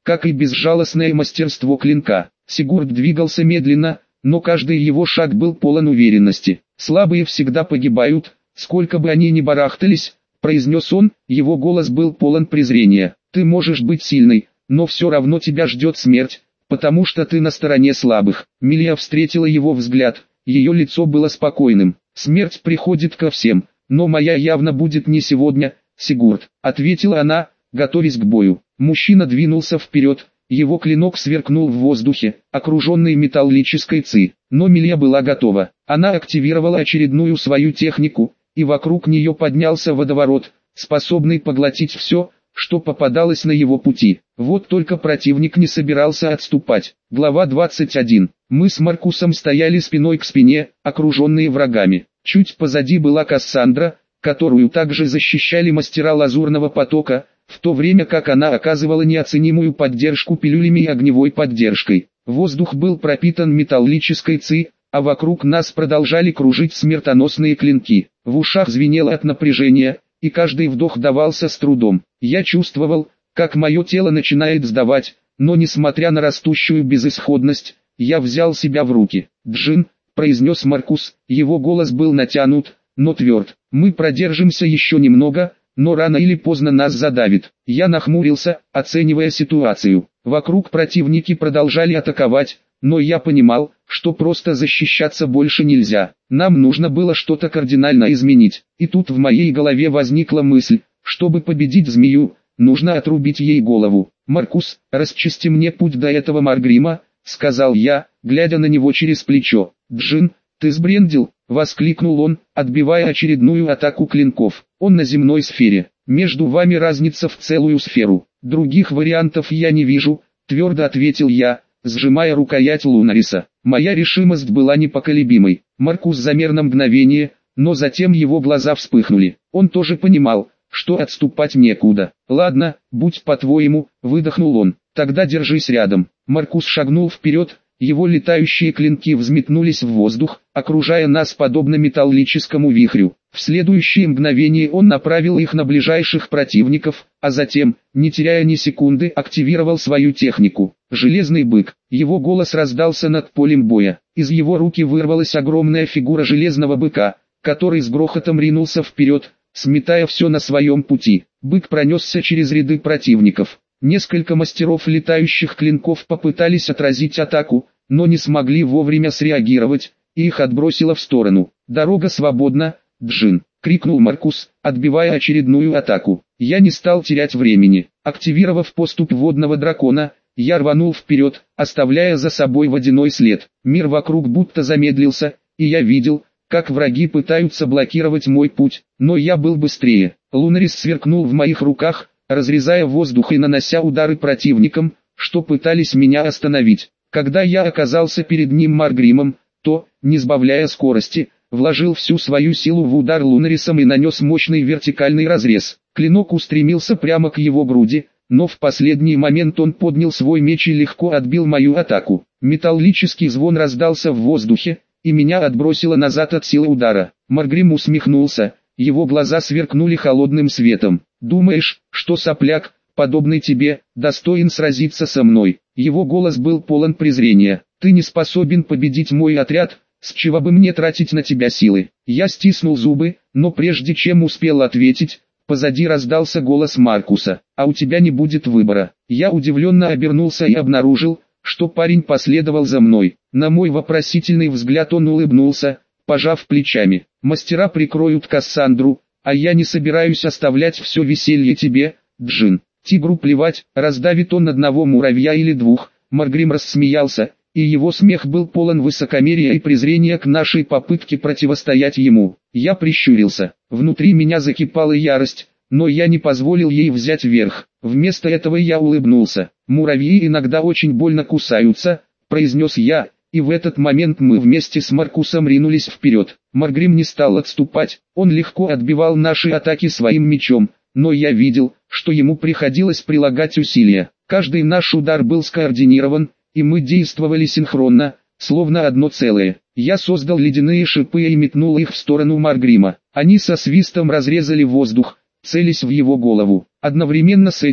как и безжалостное мастерство клинка. Сигурд двигался медленно, но каждый его шаг был полон уверенности. «Слабые всегда погибают, сколько бы они ни барахтались», — произнес он, его голос был полон презрения. «Ты можешь быть сильной, но все равно тебя ждет смерть, потому что ты на стороне слабых». Милия встретила его взгляд, ее лицо было спокойным. «Смерть приходит ко всем, но моя явно будет не сегодня, Сигурд», — ответила она, готовясь к бою. Мужчина двинулся вперед, его клинок сверкнул в воздухе, окруженный металлической ци. Но Милия была готова. Она активировала очередную свою технику, и вокруг нее поднялся водоворот, способный поглотить все, что попадалось на его пути. Вот только противник не собирался отступать. Глава 21. Мы с Маркусом стояли спиной к спине, окруженные врагами. Чуть позади была Кассандра, которую также защищали мастера Лазурного потока, в то время как она оказывала неоценимую поддержку пилюлями и огневой поддержкой. Воздух был пропитан металлической ци, а вокруг нас продолжали кружить смертоносные клинки. В ушах звенело от напряжения, и каждый вдох давался с трудом. Я чувствовал, как мое тело начинает сдавать, но несмотря на растущую безысходность, я взял себя в руки. «Джин», — произнес Маркус, его голос был натянут, но тверд. «Мы продержимся еще немного, но рано или поздно нас задавит». Я нахмурился, оценивая ситуацию. Вокруг противники продолжали атаковать, но я понимал, что просто защищаться больше нельзя. Нам нужно было что-то кардинально изменить. И тут в моей голове возникла мысль, чтобы победить змею, нужно отрубить ей голову. «Маркус, расчисти мне путь до этого Маргрима», — сказал я, глядя на него через плечо. «Джин, ты сбрендил?» — воскликнул он, отбивая очередную атаку клинков. «Он на земной сфере. Между вами разница в целую сферу. Других вариантов я не вижу», — твердо ответил я, сжимая рукоять Лунариса. Моя решимость была непоколебимой. Маркус замер на мгновение, но затем его глаза вспыхнули. Он тоже понимал, что отступать некуда. «Ладно, будь по-твоему», — выдохнул он. «Тогда держись рядом». Маркус шагнул вперед, его летающие клинки взметнулись в воздух, окружая нас подобно металлическому вихрю. В следующее мгновение он направил их на ближайших противников, а затем, не теряя ни секунды, активировал свою технику. «Железный бык». Его голос раздался над полем боя. Из его руки вырвалась огромная фигура железного быка, который с грохотом ринулся вперед, сметая все на своем пути. Бык пронесся через ряды противников. Несколько мастеров летающих клинков попытались отразить атаку, но не смогли вовремя среагировать, и их отбросило в сторону. «Дорога свободна, Джин!» — крикнул Маркус, отбивая очередную атаку. Я не стал терять времени. Активировав поступь водного дракона, я рванул вперед, оставляя за собой водяной след. Мир вокруг будто замедлился, и я видел, как враги пытаются блокировать мой путь, но я был быстрее. Лунарис сверкнул в моих руках, разрезая воздух и нанося удары противникам, что пытались меня остановить. Когда я оказался перед ним Маргримом, то, не сбавляя скорости, вложил всю свою силу в удар Лунарисом и нанес мощный вертикальный разрез. Клинок устремился прямо к его груди, но в последний момент он поднял свой меч и легко отбил мою атаку. Металлический звон раздался в воздухе, и меня отбросило назад от силы удара. Маргрим усмехнулся, его глаза сверкнули холодным светом. «Думаешь, что сопляк, подобный тебе, достоин сразиться со мной?» Его голос был полон презрения. «Ты не способен победить мой отряд, с чего бы мне тратить на тебя силы?» Я стиснул зубы, но прежде чем успел ответить, позади раздался голос Маркуса. «А у тебя не будет выбора». Я удивленно обернулся и обнаружил, что парень последовал за мной. На мой вопросительный взгляд он улыбнулся, пожав плечами. «Мастера прикроют Кассандру, а я не собираюсь оставлять все веселье тебе, Джин. Тигру плевать, раздавит он одного муравья или двух». Маргрим рассмеялся, и его смех был полон высокомерия и презрения к нашей попытке противостоять ему. Я прищурился. Внутри меня закипала ярость, но я не позволил ей взять верх. Вместо этого я улыбнулся. «Муравьи иногда очень больно кусаются», — произнес я, и в этот момент мы вместе с Маркусом ринулись вперед. Маргрим не стал отступать, он легко отбивал наши атаки своим мечом, но я видел, что ему приходилось прилагать усилия. Каждый наш удар был скоординирован, и мы действовали синхронно, словно одно целое. Я создал ледяные шипы и метнул их в сторону Маргрима. Они со свистом разрезали воздух, целясь в его голову. Одновременно с этим,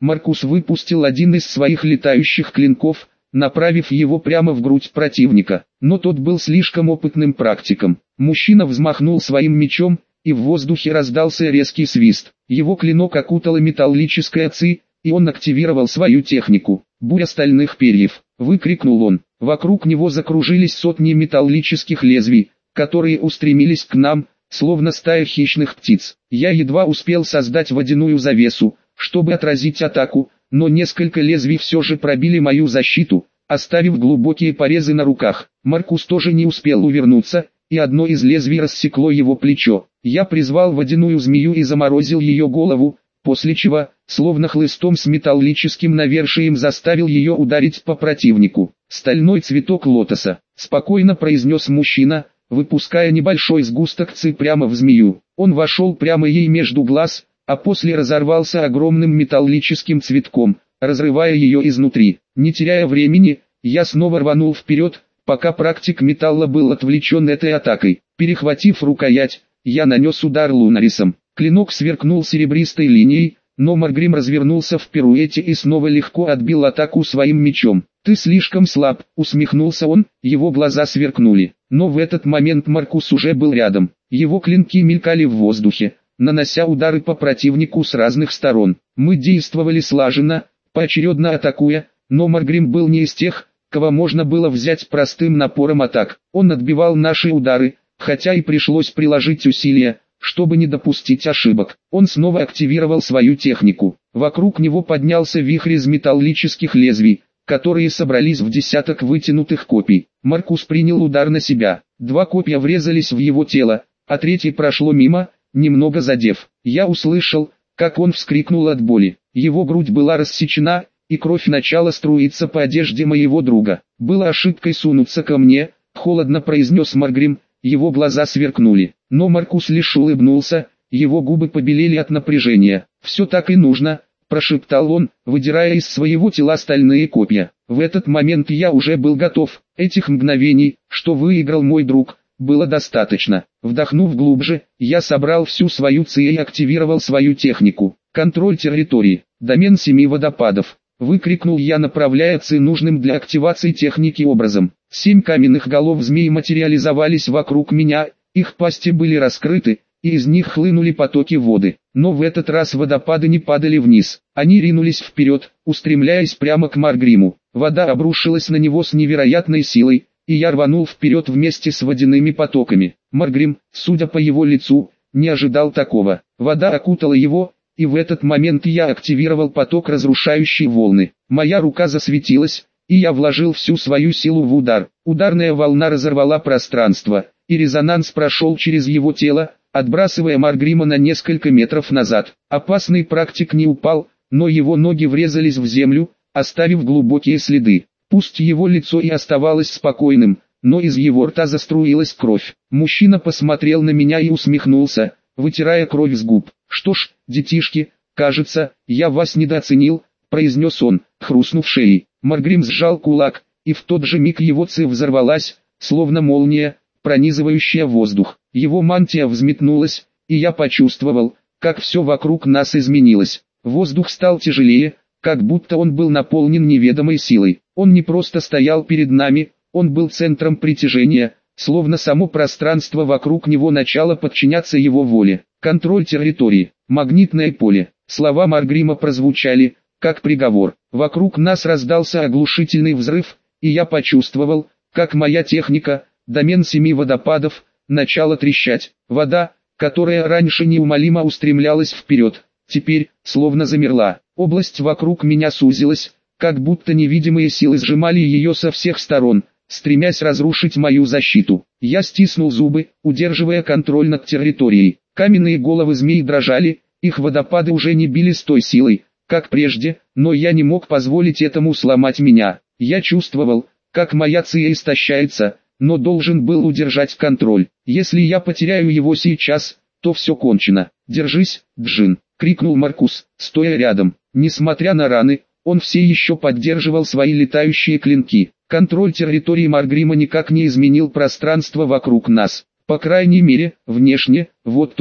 Маркус выпустил один из своих летающих клинков, направив его прямо в грудь противника. Но тот был слишком опытным практиком. Мужчина взмахнул своим мечом, и в воздухе раздался резкий свист. Его клинок окутала металлическая ци, и он активировал свою технику. «Буря стальных перьев!» — выкрикнул он. Вокруг него закружились сотни металлических лезвий, которые устремились к нам, словно стая хищных птиц. Я едва успел создать водяную завесу, чтобы отразить атаку, но несколько лезвий все же пробили мою защиту, оставив глубокие порезы на руках. Маркус тоже не успел увернуться, и одно из лезвий рассекло его плечо. Я призвал водяную змею и заморозил ее голову, после чего, словно хлыстом с металлическим навершием, заставил ее ударить по противнику. «Стальной цветок лотоса», — спокойно произнес мужчина, выпуская небольшой сгусток ци прямо в змею. Он вошел прямо ей между глаз, а после разорвался огромным металлическим цветком, разрывая ее изнутри. Не теряя времени, я снова рванул вперед, пока практик металла был отвлечен этой атакой. Перехватив рукоять, я нанес удар лунарисом. Клинок сверкнул серебристой линией, но Маргрим развернулся в пируэте и снова легко отбил атаку своим мечом. «Ты слишком слаб», — усмехнулся он, его глаза сверкнули. Но в этот момент Маркус уже был рядом. Его клинки мелькали в воздухе, нанося удары по противнику с разных сторон. Мы действовали слаженно, поочередно атакуя, но Маргрим был не из тех, кого можно было взять простым напором атак. Он отбивал наши удары, хотя и пришлось приложить усилия, чтобы не допустить ошибок. Он снова активировал свою технику. Вокруг него поднялся вихрь из металлических лезвий, которые собрались в десяток вытянутых копий. Маркус принял удар на себя. 2 копья врезались в его тело, а третье прошло мимо, немного задев. Я услышал, как он вскрикнул от боли. Его грудь была рассечена, и кровь начала струиться по одежде моего друга. «Было ошибкой сунуться ко мне», — холодно произнес Маргрим, его глаза сверкнули. Но Маркус лишь улыбнулся, его губы побелели от напряжения. «Все так и нужно», — прошептал он, выдирая из своего тела стальные копья. В этот момент я уже был готов. Этих мгновений, что выиграл мой друг, было достаточно. Вдохнув глубже, я собрал всю свою ци и активировал свою технику. «Контроль территории. Домен 7 водопадов», — выкрикнул я, направляя ци нужным для активации техники образом. 7 каменных голов змей материализовались вокруг меня, их пасти были раскрыты, и из них хлынули потоки воды. Но в этот раз водопады не падали вниз, они ринулись вперед, устремляясь прямо к Маргриму. Вода обрушилась на него с невероятной силой, и я рванул вперед вместе с водяными потоками. Маргрим, судя по его лицу, не ожидал такого. Вода окутала его, и в этот момент я активировал поток, разрушающий волны. Моя рука засветилась, и я вложил всю свою силу в удар. Ударная волна разорвала пространство, и резонанс прошел через его тело, отбрасывая Маргрима на несколько метров назад. Опасный практик не упал, но его ноги врезались в землю, оставив глубокие следы. Пусть его лицо и оставалось спокойным, но из его рта заструилась кровь. Мужчина посмотрел на меня и усмехнулся, вытирая кровь с губ. «Что ж, детишки, кажется, я вас недооценил», — произнес он, хрустнув шеей. Маргрим сжал кулак, и в тот же миг его ци взорвалась, словно молния, пронизывающая воздух. Его мантия взметнулась, и я почувствовал, как все вокруг нас изменилось. Воздух стал тяжелее, как будто он был наполнен неведомой силой. Он не просто стоял перед нами, он был центром притяжения, словно само пространство вокруг него начало подчиняться его воле. «Контроль территории, магнитное поле». Слова Маргрима прозвучали, как приговор. Вокруг нас раздался оглушительный взрыв, и я почувствовал, как моя техника, домен 7 водопадов, начала трещать. Вода, которая раньше неумолимо устремлялась вперед, теперь, словно замерла. Область вокруг меня сузилась, как будто невидимые силы сжимали ее со всех сторон, стремясь разрушить мою защиту. Я стиснул зубы, удерживая контроль над территорией. Каменные головы змей дрожали, их водопады уже не били с той силой, как прежде, но я не мог позволить этому сломать меня. Я чувствовал, как моя ци истощается, но должен был удержать контроль. Если я потеряю его сейчас, то все кончено. «Держись, Джин!» — крикнул Маркус, стоя рядом. Несмотря на раны, он все еще поддерживал свои летающие клинки. Контроль территории Маргрима никак не изменил пространство вокруг нас. По крайней мере, внешне, вот только.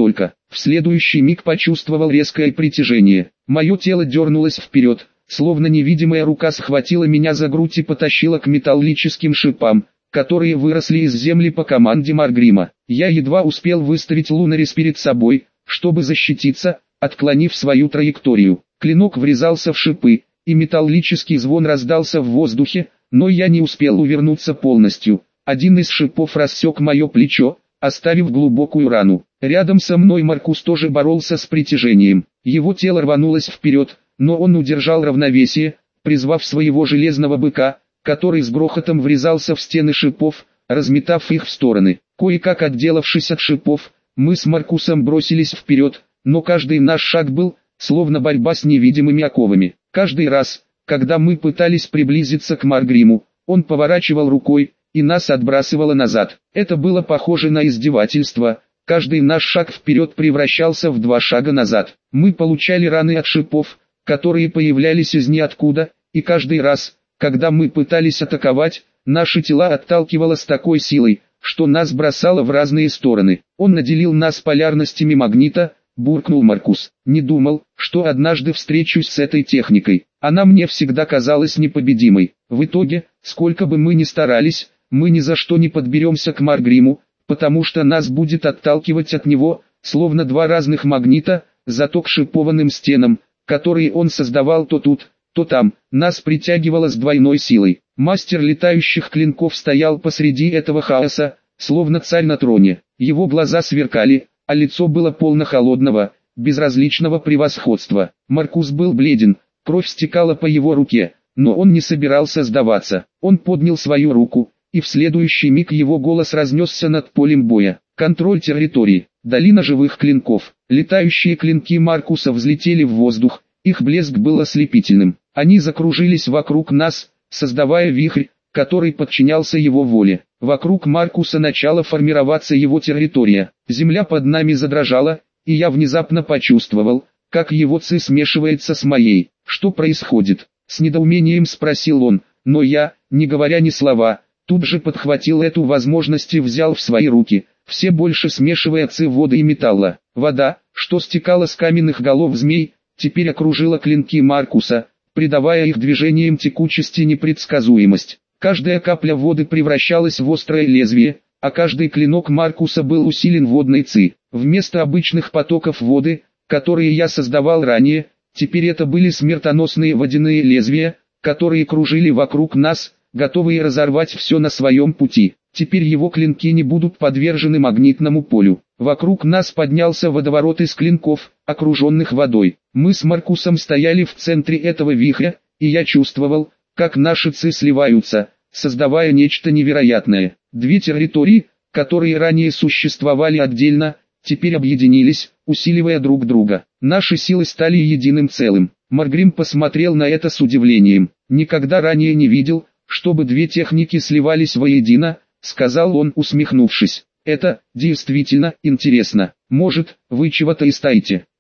В следующий миг почувствовал резкое притяжение. Мое тело дернулось вперед, словно невидимая рука схватила меня за грудь и потащила к металлическим шипам, которые выросли из земли по команде Маргрима. Я едва успел выставить Лунарис перед собой, чтобы защититься, отклонив свою траекторию. Клинок врезался в шипы, и металлический звон раздался в воздухе, но я не успел увернуться полностью. Один из шипов рассек мое плечо, оставив глубокую рану. Рядом со мной Маркус тоже боролся с притяжением. Его тело рванулось вперед, но он удержал равновесие, призвав своего железного быка, который с грохотом врезался в стены шипов, разметав их в стороны. Кое-как отделавшись от шипов, мы с Маркусом бросились вперед, но каждый наш шаг был, словно борьба с невидимыми оковами. Каждый раз, когда мы пытались приблизиться к Маргриму, он поворачивал рукой, и нас отбрасывало назад. Это было похоже на издевательство. Каждый наш шаг вперед превращался в 2 шага назад. Мы получали раны от шипов, которые появлялись из ниоткуда, и каждый раз, когда мы пытались атаковать, наши тела отталкивало с такой силой, что нас бросало в разные стороны. Он наделил нас полярностями магнита, буркнул Маркус. Не думал, что однажды встречусь с этой техникой. Она мне всегда казалась непобедимой. В итоге, сколько бы мы ни старались, мы ни за что не подберемся к Маргриму, потому что нас будет отталкивать от него, словно 2 разных магнита, зато к шипованным стенам, которые он создавал то тут, то там, нас притягивало с двойной силой. Мастер летающих клинков стоял посреди этого хаоса, словно царь на троне. Его глаза сверкали, а лицо было полно холодного, безразличного превосходства. Маркус был бледен, кровь стекала по его руке, но он не собирался сдаваться. Он поднял свою руку, и в следующий миг его голос разнесся над полем боя. Контроль территории, долина живых клинков. Летающие клинки Маркуса взлетели в воздух, их блеск был ослепительным. Они закружились вокруг нас, создавая вихрь, который подчинялся его воле. Вокруг Маркуса начала формироваться его территория. Земля под нами задрожала, и я внезапно почувствовал, как его ци смешивается с моей. Что происходит? С недоумением спросил он, но я, не говоря ни слова, тут же подхватил эту возможность и взял в свои руки, все больше смешивая ци воды и металла. Вода, что стекала с каменных голов змей, теперь окружила клинки Маркуса, придавая их движениям текучесть и непредсказуемость. Каждая капля воды превращалась в острое лезвие, а каждый клинок Маркуса был усилен водной ци. Вместо обычных потоков воды, которые я создавал ранее, теперь это были смертоносные водяные лезвия, которые кружили вокруг нас, готовые разорвать все на своем пути. Теперь его клинки не будут подвержены магнитному полю. Вокруг нас поднялся водоворот из клинков, окруженных водой. Мы с Маркусом стояли в центре этого вихря, и я чувствовал, как наши ци сливаются, создавая нечто невероятное. 2 территории, которые ранее существовали отдельно, теперь объединились, усиливая друг друга. Наши силы стали единым целым. Маргрим посмотрел на это с удивлением. Никогда ранее не видел, чтобы 2 техники сливались воедино, сказал он, усмехнувшись. Это, действительно, интересно. Может, вы чего-то и стоите.